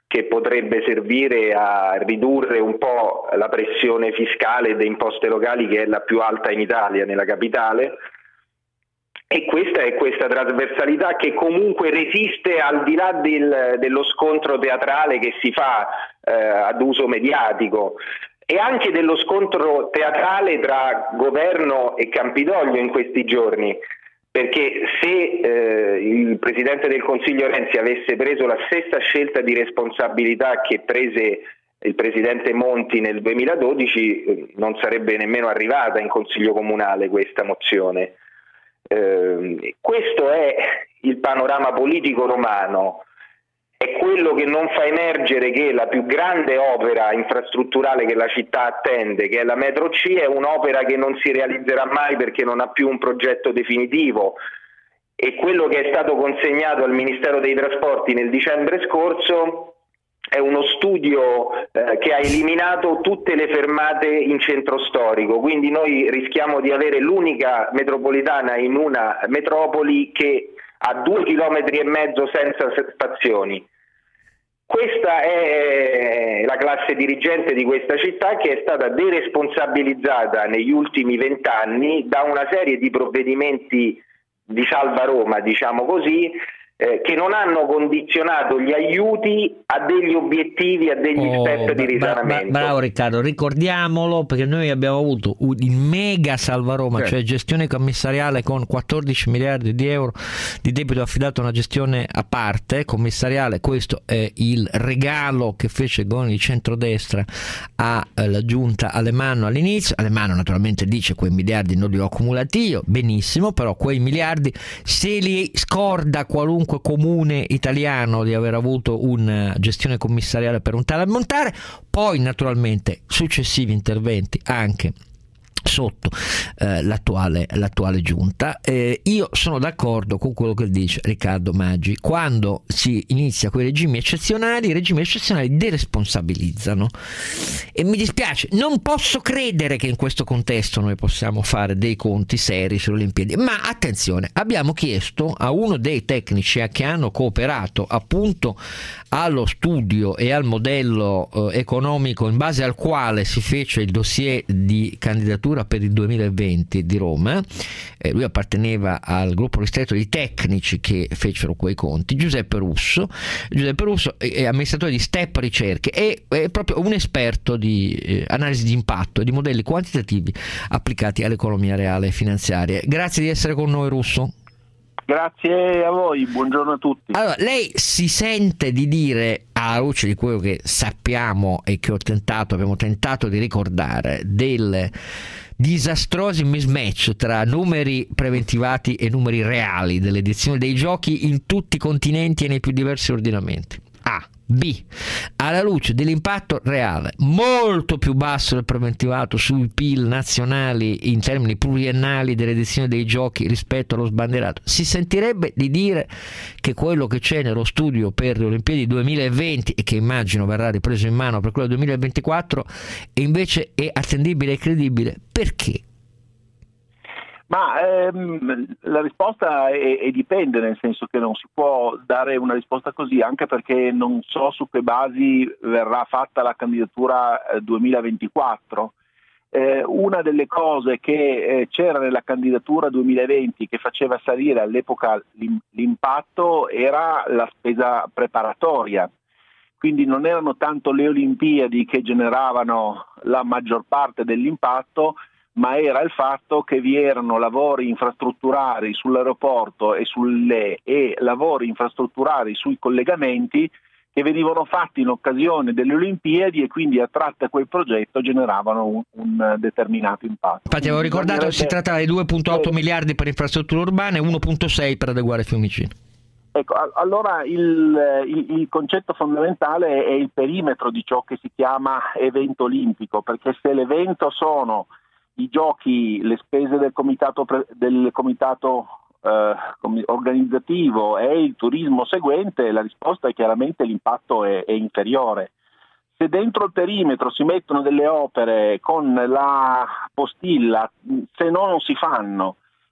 che potrebbe servire a ridurre un po' la pressione fiscale delle imposte locali, che è la più alta in Italia, nella capitale. E questa è questa trasversalità che comunque resiste al di là del, dello scontro teatrale che si fa eh, ad uso mediatico, e anche dello scontro teatrale tra governo e Campidoglio in questi giorni, perché se eh, il Presidente del Consiglio Renzi avesse preso la stessa scelta di responsabilità che prese il Presidente Monti nel duemiladodici, eh, non sarebbe nemmeno arrivata in Consiglio Comunale questa mozione. Eh, questo è il panorama politico romano, è quello che non fa emergere che la più grande opera infrastrutturale che la città attende, che è la metro C, è un'opera che non si realizzerà mai perché non ha più un progetto definitivo, e quello che è stato consegnato al Ministero dei Trasporti nel dicembre scorso è uno studio eh, che ha eliminato tutte le fermate in centro storico, quindi noi rischiamo di avere l'unica metropolitana in una metropoli che ha due chilometri e mezzo senza stazioni. Questa è la classe dirigente di questa città, che è stata deresponsabilizzata negli ultimi vent'anni da una serie di provvedimenti di salva Roma, diciamo così, Eh, che non hanno condizionato gli aiuti a degli obiettivi, a degli oh, step di risanamento. Bra- bravo Riccardo, ricordiamolo, perché noi abbiamo avuto un, il mega Salva Roma, sì. Cioè gestione commissariale con quattordici miliardi di euro di debito affidato a una gestione a parte commissariale. Questo è il regalo che fece il governo di centrodestra alla giunta Alemanno all'inizio. Alemanno naturalmente dice quei miliardi non li ho accumulati io, benissimo, però quei miliardi se li scorda qualunque comune italiano di aver avuto una gestione commissariale per un tale ammontare. Poi naturalmente successivi interventi anche sotto eh, l'attuale, l'attuale giunta. Eh, io sono d'accordo con quello che dice Riccardo Maggi: quando si inizia con i regimi eccezionali, i regimi eccezionali deresponsabilizzano, e mi dispiace, non posso credere che in questo contesto noi possiamo fare dei conti seri sulle Olimpiadi. Ma attenzione, abbiamo chiesto a uno dei tecnici che hanno cooperato appunto allo studio e al modello eh, economico in base al quale si fece il dossier di candidatura per il duemilaventi di Roma, eh, lui apparteneva al gruppo ristretto di tecnici che fecero quei conti, Giuseppe Russo. Giuseppe Russo è amministratore di Step Ricerche, e è proprio un esperto di eh, analisi di impatto e di modelli quantitativi applicati all'economia reale e finanziaria. Grazie di essere con noi, Russo. Grazie a voi, buongiorno a tutti. Allora, lei si sente di dire, alla luce di quello che sappiamo e che ho tentato, abbiamo tentato di ricordare, del disastrosi mismatch tra numeri preventivati e numeri reali dell'edizione dei giochi in tutti i continenti e nei più diversi ordinamenti? A. B. Alla luce dell'impatto reale molto più basso del preventivato sui P I L nazionali in termini pluriennali dell'edizione dei giochi rispetto allo sbandierato, si sentirebbe di dire che quello che c'è nello studio per le Olimpiadi duemilaventi, e che immagino verrà ripreso in mano per quella duemilaventiquattro, e invece è attendibile e credibile? Perché? Ma ehm, la risposta è, è dipende, nel senso che non si può dare una risposta così, anche perché non so su che basi verrà fatta la candidatura eh, duemilaventiquattro. Eh, una delle cose che eh, c'era nella candidatura duemilaventi che faceva salire all'epoca l'im- l'impatto era la spesa preparatoria, quindi non erano tanto le Olimpiadi che generavano la maggior parte dell'impatto, ma era il fatto che vi erano lavori infrastrutturali sull'aeroporto e, sulle, e lavori infrastrutturali sui collegamenti che venivano fatti in occasione delle Olimpiadi, e quindi attratti a quel progetto generavano un, un determinato impatto. Infatti avevo ricordato che si trattava di due virgola otto miliardi per infrastrutture urbane e uno virgola sei per adeguare Fiumicino. Ecco, allora il, il, il concetto fondamentale è il perimetro di ciò che si chiama evento olimpico, perché se l'evento sono i giochi, le spese del comitato, del comitato eh, organizzativo e il turismo seguente, la risposta è chiaramente l'impatto è, è inferiore. Se dentro il perimetro si mettono delle opere con la postilla, se no non si fanno,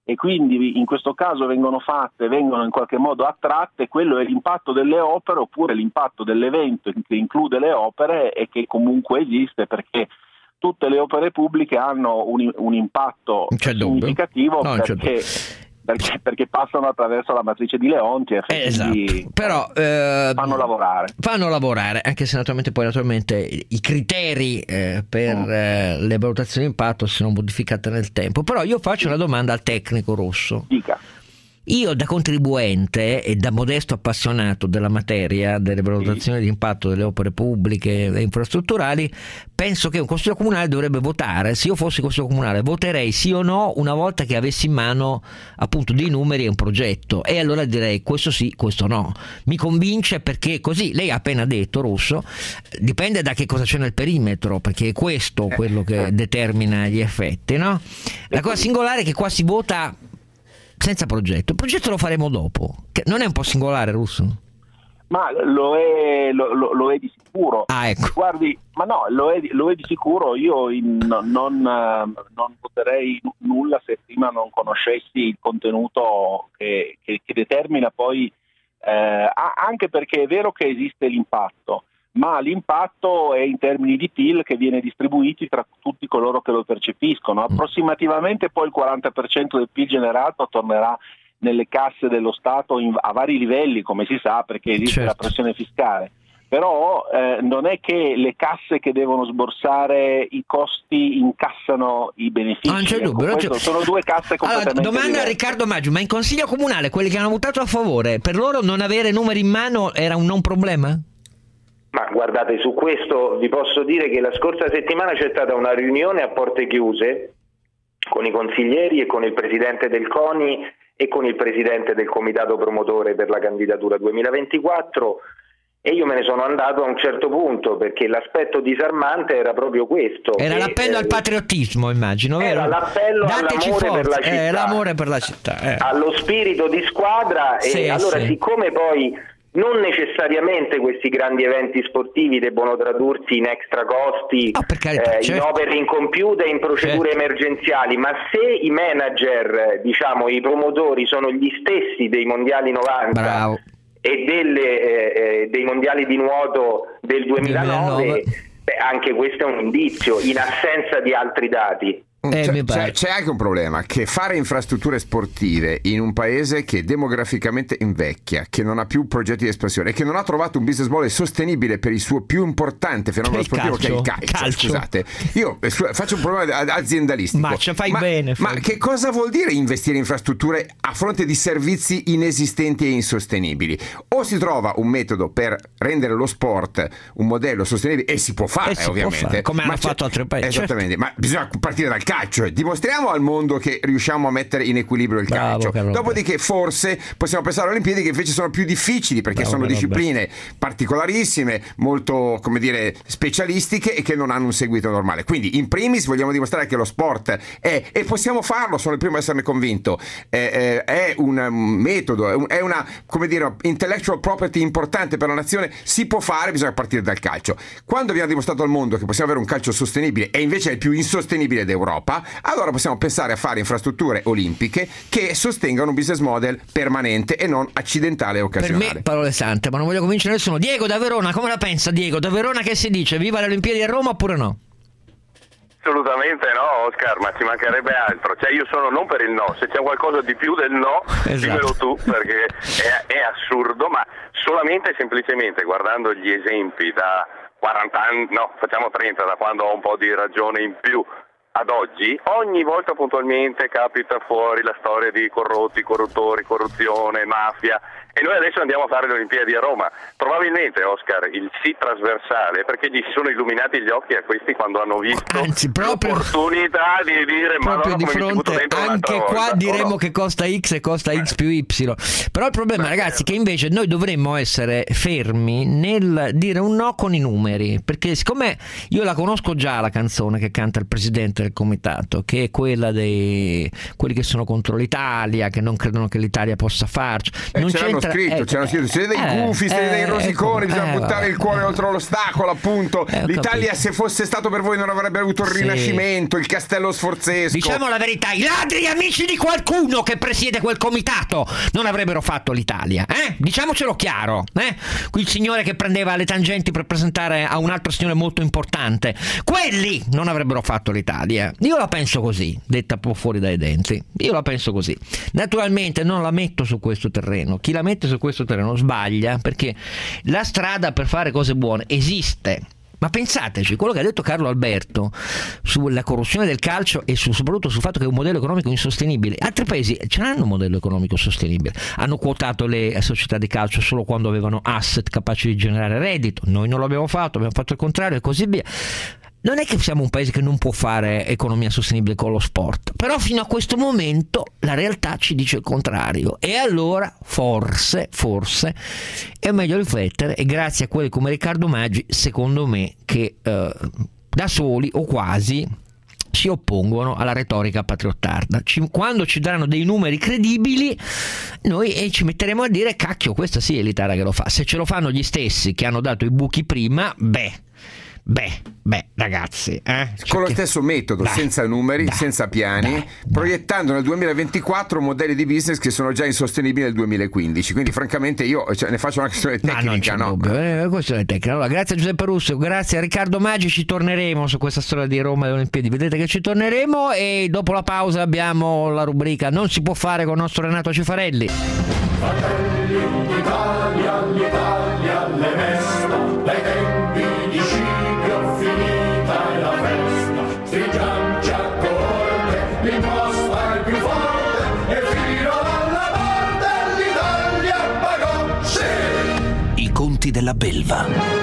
e quindi in questo caso vengono fatte, vengono in qualche modo attratte, quello è l'impatto delle opere oppure l'impatto dell'evento che include le opere e che comunque esiste, perché tutte le opere pubbliche hanno un, un impatto significativo no, perché, perché, perché passano attraverso la matrice di Leonti e esatto. Però eh, fanno lavorare fanno lavorare anche se naturalmente poi naturalmente i criteri eh, per mm. eh, le valutazioni di impatto sono modificate nel tempo. Però io faccio una domanda al tecnico Rosso. Dica. Io da contribuente e da modesto appassionato della materia delle valutazioni sì. di impatto delle opere pubbliche e infrastrutturali, penso che un consiglio comunale dovrebbe votare. Se io fossi consiglio comunale voterei sì o no una volta che avessi in mano appunto dei numeri e un progetto, e allora direi questo sì, questo no. Mi convince perché così, lei ha appena detto Rosso, dipende da che cosa c'è nel perimetro, perché è questo quello che determina gli effetti, no? La cosa singolare è che qua si vota senza progetto. Il progetto lo faremo dopo. Che non è un po' singolare, Russo? Ma lo è, lo, lo, lo è di sicuro. Ah, ecco. Guardi, ma no, lo è, lo è di sicuro. Io in, non, non voterei nulla se prima non conoscessi il contenuto che, che, che determina poi, eh, anche perché è vero che esiste l'impatto, ma l'impatto è in termini di P I L che viene distribuiti tra tutti coloro che lo percepiscono. Approssimativamente poi il quaranta per cento del P I L generato tornerà nelle casse dello Stato in, a vari livelli, come si sa, perché esiste certo. la pressione fiscale. Però eh, non è che le casse che devono sborsare i costi incassano i benefici. Non c'è dubbio, non c'è... Sono due casse completamente allora, domanda diverse. a Riccardo Maggio, ma in consiglio comunale quelli che hanno votato a favore, per loro non avere numeri in mano era un non problema? Ma guardate, su questo vi posso dire che la scorsa settimana c'è stata una riunione a porte chiuse con i consiglieri e con il presidente del CONI e con il presidente del comitato promotore per la candidatura duemilaventiquattro, e io me ne sono andato a un certo punto perché l'aspetto disarmante era proprio questo. Era che, l'appello eh, al patriottismo, immagino, vero? Era l'appello Dateci all'amore forza. per la città, eh, l'amore per la città eh. allo spirito di squadra. Sì, e allora sì. siccome poi non necessariamente questi grandi eventi sportivi debbono tradursi in extra costi, oh, carità, eh, certo. in opere incompiute, in procedure certo. emergenziali, ma se i manager, diciamo i promotori, sono gli stessi dei mondiali novanta Bravo. e delle, eh, dei mondiali di nuoto del duemilanove, duemilanove. Beh, anche questo è un indizio, in assenza di altri dati. Eh, c'è, c'è, c'è anche un problema, che fare infrastrutture sportive in un paese che demograficamente invecchia, che non ha più progetti di espansione e che non ha trovato un business model sostenibile per il suo più importante fenomeno il sportivo calcio, che è il calcio, calcio. Scusate, io faccio un problema aziendalistico, ma ce fai ma, bene ma fai. Che cosa vuol dire investire in infrastrutture a fronte di servizi inesistenti e insostenibili? O si trova un metodo per rendere lo sport un modello sostenibile, e si può fare si ovviamente può fare, come ma hanno fatto altri paesi, esattamente, certo. ma bisogna partire dal calcio, dimostriamo al mondo che riusciamo a mettere in equilibrio il Bravo, calcio. Dopodiché forse possiamo pensare alle Olimpiadi, che invece sono più difficili perché Bravo, sono discipline particolarissime, molto, come dire, specialistiche e che non hanno un seguito normale. Quindi in primis vogliamo dimostrare che lo sport è, e possiamo farlo, sono il primo a esserne convinto, è, è, è un metodo, è, un, è una, come dire, intellectual property importante per la nazione, si può fare, bisogna partire dal calcio. Quando abbiamo dimostrato al mondo che possiamo avere un calcio sostenibile e invece è il più insostenibile d'Europa, allora possiamo pensare a fare infrastrutture olimpiche che sostengano un business model permanente e non accidentale e occasionale. Per me parole sante, ma non voglio convincere nessuno. Diego da Verona, come la pensa Diego? Da Verona che si dice? Viva le Olimpiadi a Roma oppure no? Assolutamente no, Oscar, ma ci mancherebbe altro. Cioè io sono non per il no, se c'è qualcosa di più del no, esatto. dimmelo tu, perché è, è assurdo, ma solamente e semplicemente guardando gli esempi da quaranta anni, no, facciamo trenta, da quando ho un po' di ragione in più ad oggi, ogni volta puntualmente capita fuori la storia di corrotti, corruttori, corruzione, mafia, e noi adesso andiamo a fare le Olimpiadi a Roma. Probabilmente, Oscar, il sì trasversale, perché gli si sono illuminati gli occhi a questi quando hanno visto Anzi, proprio, l'opportunità di dire ma proprio no, di fronte, anche qua volta, diremo no? che costa X e costa X più Y. Però il problema, Beh, ragazzi, è che invece noi dovremmo essere fermi nel dire un no con i numeri, perché siccome io la conosco già la canzone che canta il presidente del comitato, che è quella dei quelli che sono contro l'Italia, che non credono che l'Italia possa farci, eh, non c'entra tra... scritto, eh, c'erano scritto, siete dei eh, gufi, siete eh, dei rosiconi, eh, bisogna eh, buttare eh, il cuore oltre l'ostacolo, appunto. Eh, L'Italia, capito. se fosse stato per voi, non avrebbe avuto il Sì. Rinascimento, il Castello Sforzesco. Diciamo la verità, i ladri amici di qualcuno che presiede quel comitato non avrebbero fatto l'Italia, eh? Diciamocelo chiaro, eh? Il signore che prendeva le tangenti per presentare a un altro signore molto importante, quelli non avrebbero fatto l'Italia. Io la penso così, detta un po' fuori dai denti. Io la penso così. Naturalmente non la metto su questo terreno. Chi la mette su questo terreno sbaglia, perché la strada per fare cose buone esiste. Ma pensateci, quello che ha detto Carlo Alberto sulla corruzione del calcio e su, soprattutto sul fatto che è un modello economico insostenibile. Altri paesi ce l'hanno un modello economico sostenibile, hanno quotato le società di calcio solo quando avevano asset capaci di generare reddito. Noi non l'abbiamo fatto, abbiamo fatto il contrario e così via. Non è che siamo un paese che non può fare economia sostenibile con lo sport, però fino a questo momento la realtà ci dice il contrario, e allora forse, forse è meglio riflettere, e grazie a quelli come Riccardo Maggi, secondo me, che eh, da soli o quasi si oppongono alla retorica patriottarda. Ci, quando ci daranno dei numeri credibili, noi eh, ci metteremo a dire cacchio, questa sì è l'Italia che lo fa. Se ce lo fanno gli stessi che hanno dato i buchi prima, beh Beh, beh, ragazzi, eh? Con lo stesso metodo, dai, senza numeri, dai, senza piani, dai, proiettando nel duemilaventiquattro modelli di business che sono già insostenibili nel duemilaquindici. Quindi, francamente, io cioè, ne faccio una questione tecnica. No, non c'è no? È una questione tecnica. Allora, grazie a Giuseppe Russo, grazie a Riccardo Maggi. Ci torneremo su questa storia di Roma e delle Olimpiadi. Vedete che ci torneremo. E dopo la pausa abbiamo la rubrica Non si può fare con il nostro Renato Cifarelli. Fratelli d'Italia, l'Italia le mesta, dai tempi di Scipio finita è la festa, stringiamoci a corte, l'imposta è più forte e fino alla morte l'Italia pagò, sì! I conti della belva.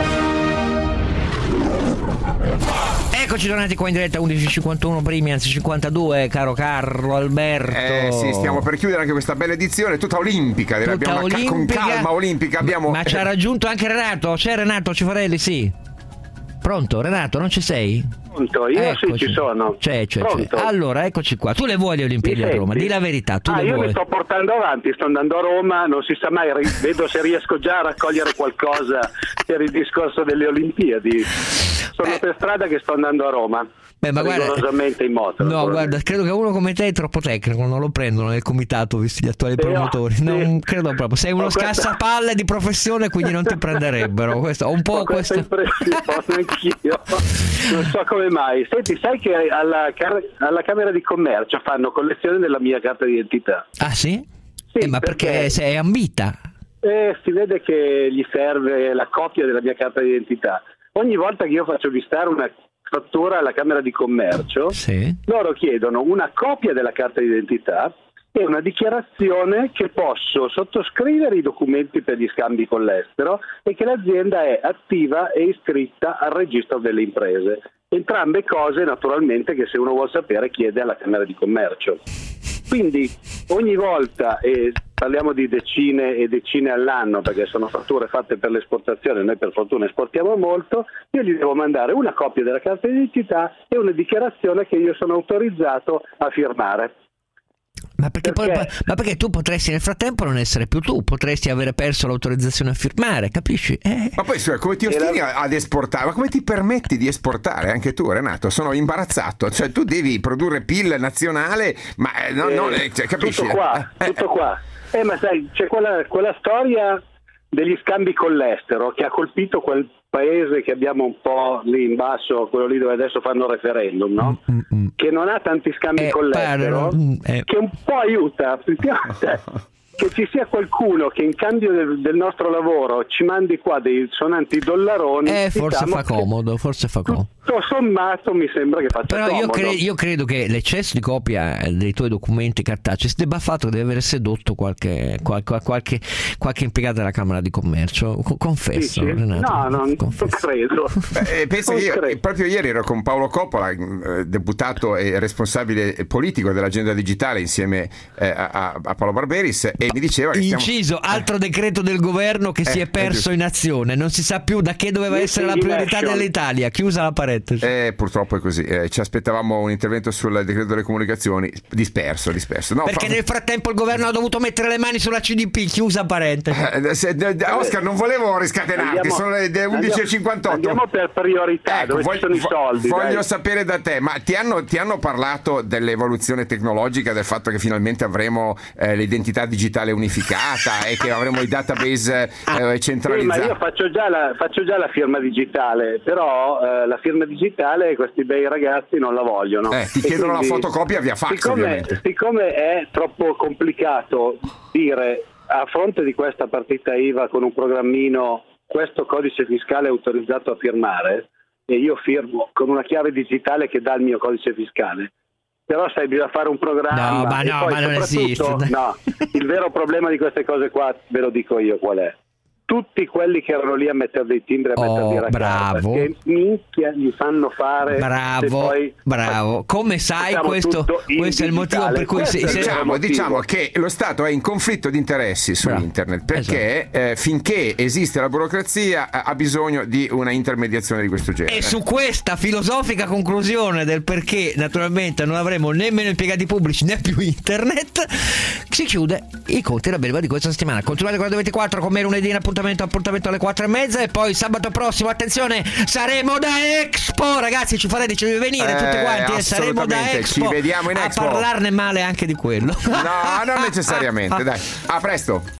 Eccoci tornati qua in diretta undici e cinquantuno primi, anzi cinquantadue, caro Carlo Alberto. Eh sì, stiamo per chiudere anche questa bella edizione, tutta olimpica, tutta abbiamo olimpica, con calma olimpica. Abbiamo... Ma ci ha raggiunto anche Renato, c'è Renato Cifarelli, sì. Pronto, Renato, non ci sei? Pronto, io eccoci. Sì ci sono. C'è, c'è, c'è. Allora, eccoci qua. Tu le vuoi le Olimpiadi a Roma? Di la verità, tu ah, le io vuoi? mi sto portando avanti, sto andando a Roma, non si sa mai, vedo se riesco già a raccogliere qualcosa per il discorso delle Olimpiadi. Sono Beh. per strada che sto andando a Roma. Beh, ma rigorosamente in moto. No, guarda, credo che uno come te è troppo tecnico, non lo prendono nel comitato visti gli attuali promotori. Sì. Non credo proprio. Sei uno questa... scassapalle di professione, quindi non ti prenderebbero. Questo, un po' questa questo. impressione anch'io. Non so come mai. Senti, sai che alla, alla Camera di Commercio fanno collezione della mia carta d'identità. Ah sì? Sì, eh, ma perché, perché sei ambita? Eh, si vede che gli serve la copia della mia carta d'identità. Ogni volta che io faccio vistare una fattura alla Camera di Commercio, sì. loro chiedono una copia della carta d'identità e una dichiarazione che posso sottoscrivere i documenti per gli scambi con l'estero e che l'azienda è attiva e iscritta al registro delle imprese. Entrambe cose naturalmente che se uno vuol sapere chiede alla Camera di Commercio. Quindi ogni volta, e parliamo di decine e decine all'anno perché sono fatture fatte per l'esportazione, noi per fortuna esportiamo molto, io gli devo mandare una copia della carta d'identità e una dichiarazione che io sono autorizzato a firmare. Ma perché, perché? Poi, ma perché tu potresti nel frattempo non essere più tu, potresti avere perso l'autorizzazione a firmare, capisci? Eh. Ma poi come ti ostini la... ad esportare? Ma come ti permetti di esportare? Anche tu, Renato, sono imbarazzato. Cioè tu devi produrre P I L nazionale, ma no, eh, no, cioè, capisci? Tutto qua, eh, tutto qua. Eh, ma sai, c'è quella, quella storia degli scambi con l'estero che ha colpito quel paese che abbiamo un po' lì in basso, quello lì dove adesso fanno il referendum, no? Mm-hmm. Che non ha tanti scambi eh, con l'estero, eh. che un po' aiuta, cioè, che ci sia qualcuno che in cambio del, del nostro lavoro ci mandi qua dei sonanti dollaroni. Eh, forse diciamo fa comodo, forse fa comodo. Tutto sommato mi sembra che faccia Però comodo. io, cre- io credo che l'eccesso di copia dei tuoi documenti cartacei debba fatto deve aver sedotto qualche, qualche, qualche, qualche impiegato della Camera di Commercio. Confesso, Dici? Renato. No, non, confesso. non credo. Eh, penso non che io, credo. proprio ieri ero con Paolo Coppola, eh, deputato e responsabile politico dell'agenda digitale insieme eh, a, a Paolo Barberis, e lei mi diceva che inciso stiamo... altro decreto del governo che eh, si è perso è in azione, non si sa più da che doveva essere la priorità dell'Italia. Chiusa la parentesi. Eh, purtroppo è così. Eh, ci aspettavamo un intervento sul decreto delle comunicazioni disperso, disperso. No, perché fa... nel frattempo il governo ha dovuto mettere le mani sulla C D P. Chiusa parentesi. Eh, se, eh, Oscar, non volevo riscatenarti. Andiamo, sono le undici e cinquantotto. Andiamo per priorità. Ecco, dove voglio, ci sono i soldi? Voglio dai. sapere da te, ma ti hanno, ti hanno parlato dell'evoluzione tecnologica, del fatto che finalmente avremo eh, l'identità digitale unificata e che avremo i database eh, centralizzati? Sì, ma io faccio già la, faccio già la firma digitale, però eh, la firma digitale questi bei ragazzi non la vogliono. Eh, ti chiedono quindi, la fotocopia via fax, siccome, ovviamente. Siccome è troppo complicato dire a fronte di questa partita I V A con un programmino questo codice fiscale è autorizzato a firmare e io firmo con una chiave digitale che dà il mio codice fiscale, però sai, bisogna fare un programma. No, ma no, poi ma non esiste. No, il vero problema di queste cose qua ve lo dico io qual è. Tutti quelli che erano lì a mettere dei timbri, a mettere oh, dei bravo. che minchia gli fanno fare. Bravo, poi bravo. Come sai, questo, questo è il motivo per cui si, diciamo, motivo. diciamo che lo Stato è in conflitto di interessi su bravo. internet perché esatto. eh, finché esiste la burocrazia ha bisogno di una intermediazione di questo genere. E su questa filosofica conclusione del perché naturalmente non avremo nemmeno impiegati pubblici né più internet si chiude i conti della belva di questa settimana. Continuate con la ventiquattro come lunedì in appuntamento appuntamento alle quattro e mezza e poi sabato prossimo, attenzione, saremo da Expo, ragazzi, ci farete, ci deve venire eh, tutti quanti e saremo da Expo, ci vediamo in a Expo, parlarne male anche di quello. No, non necessariamente. Dai, a presto.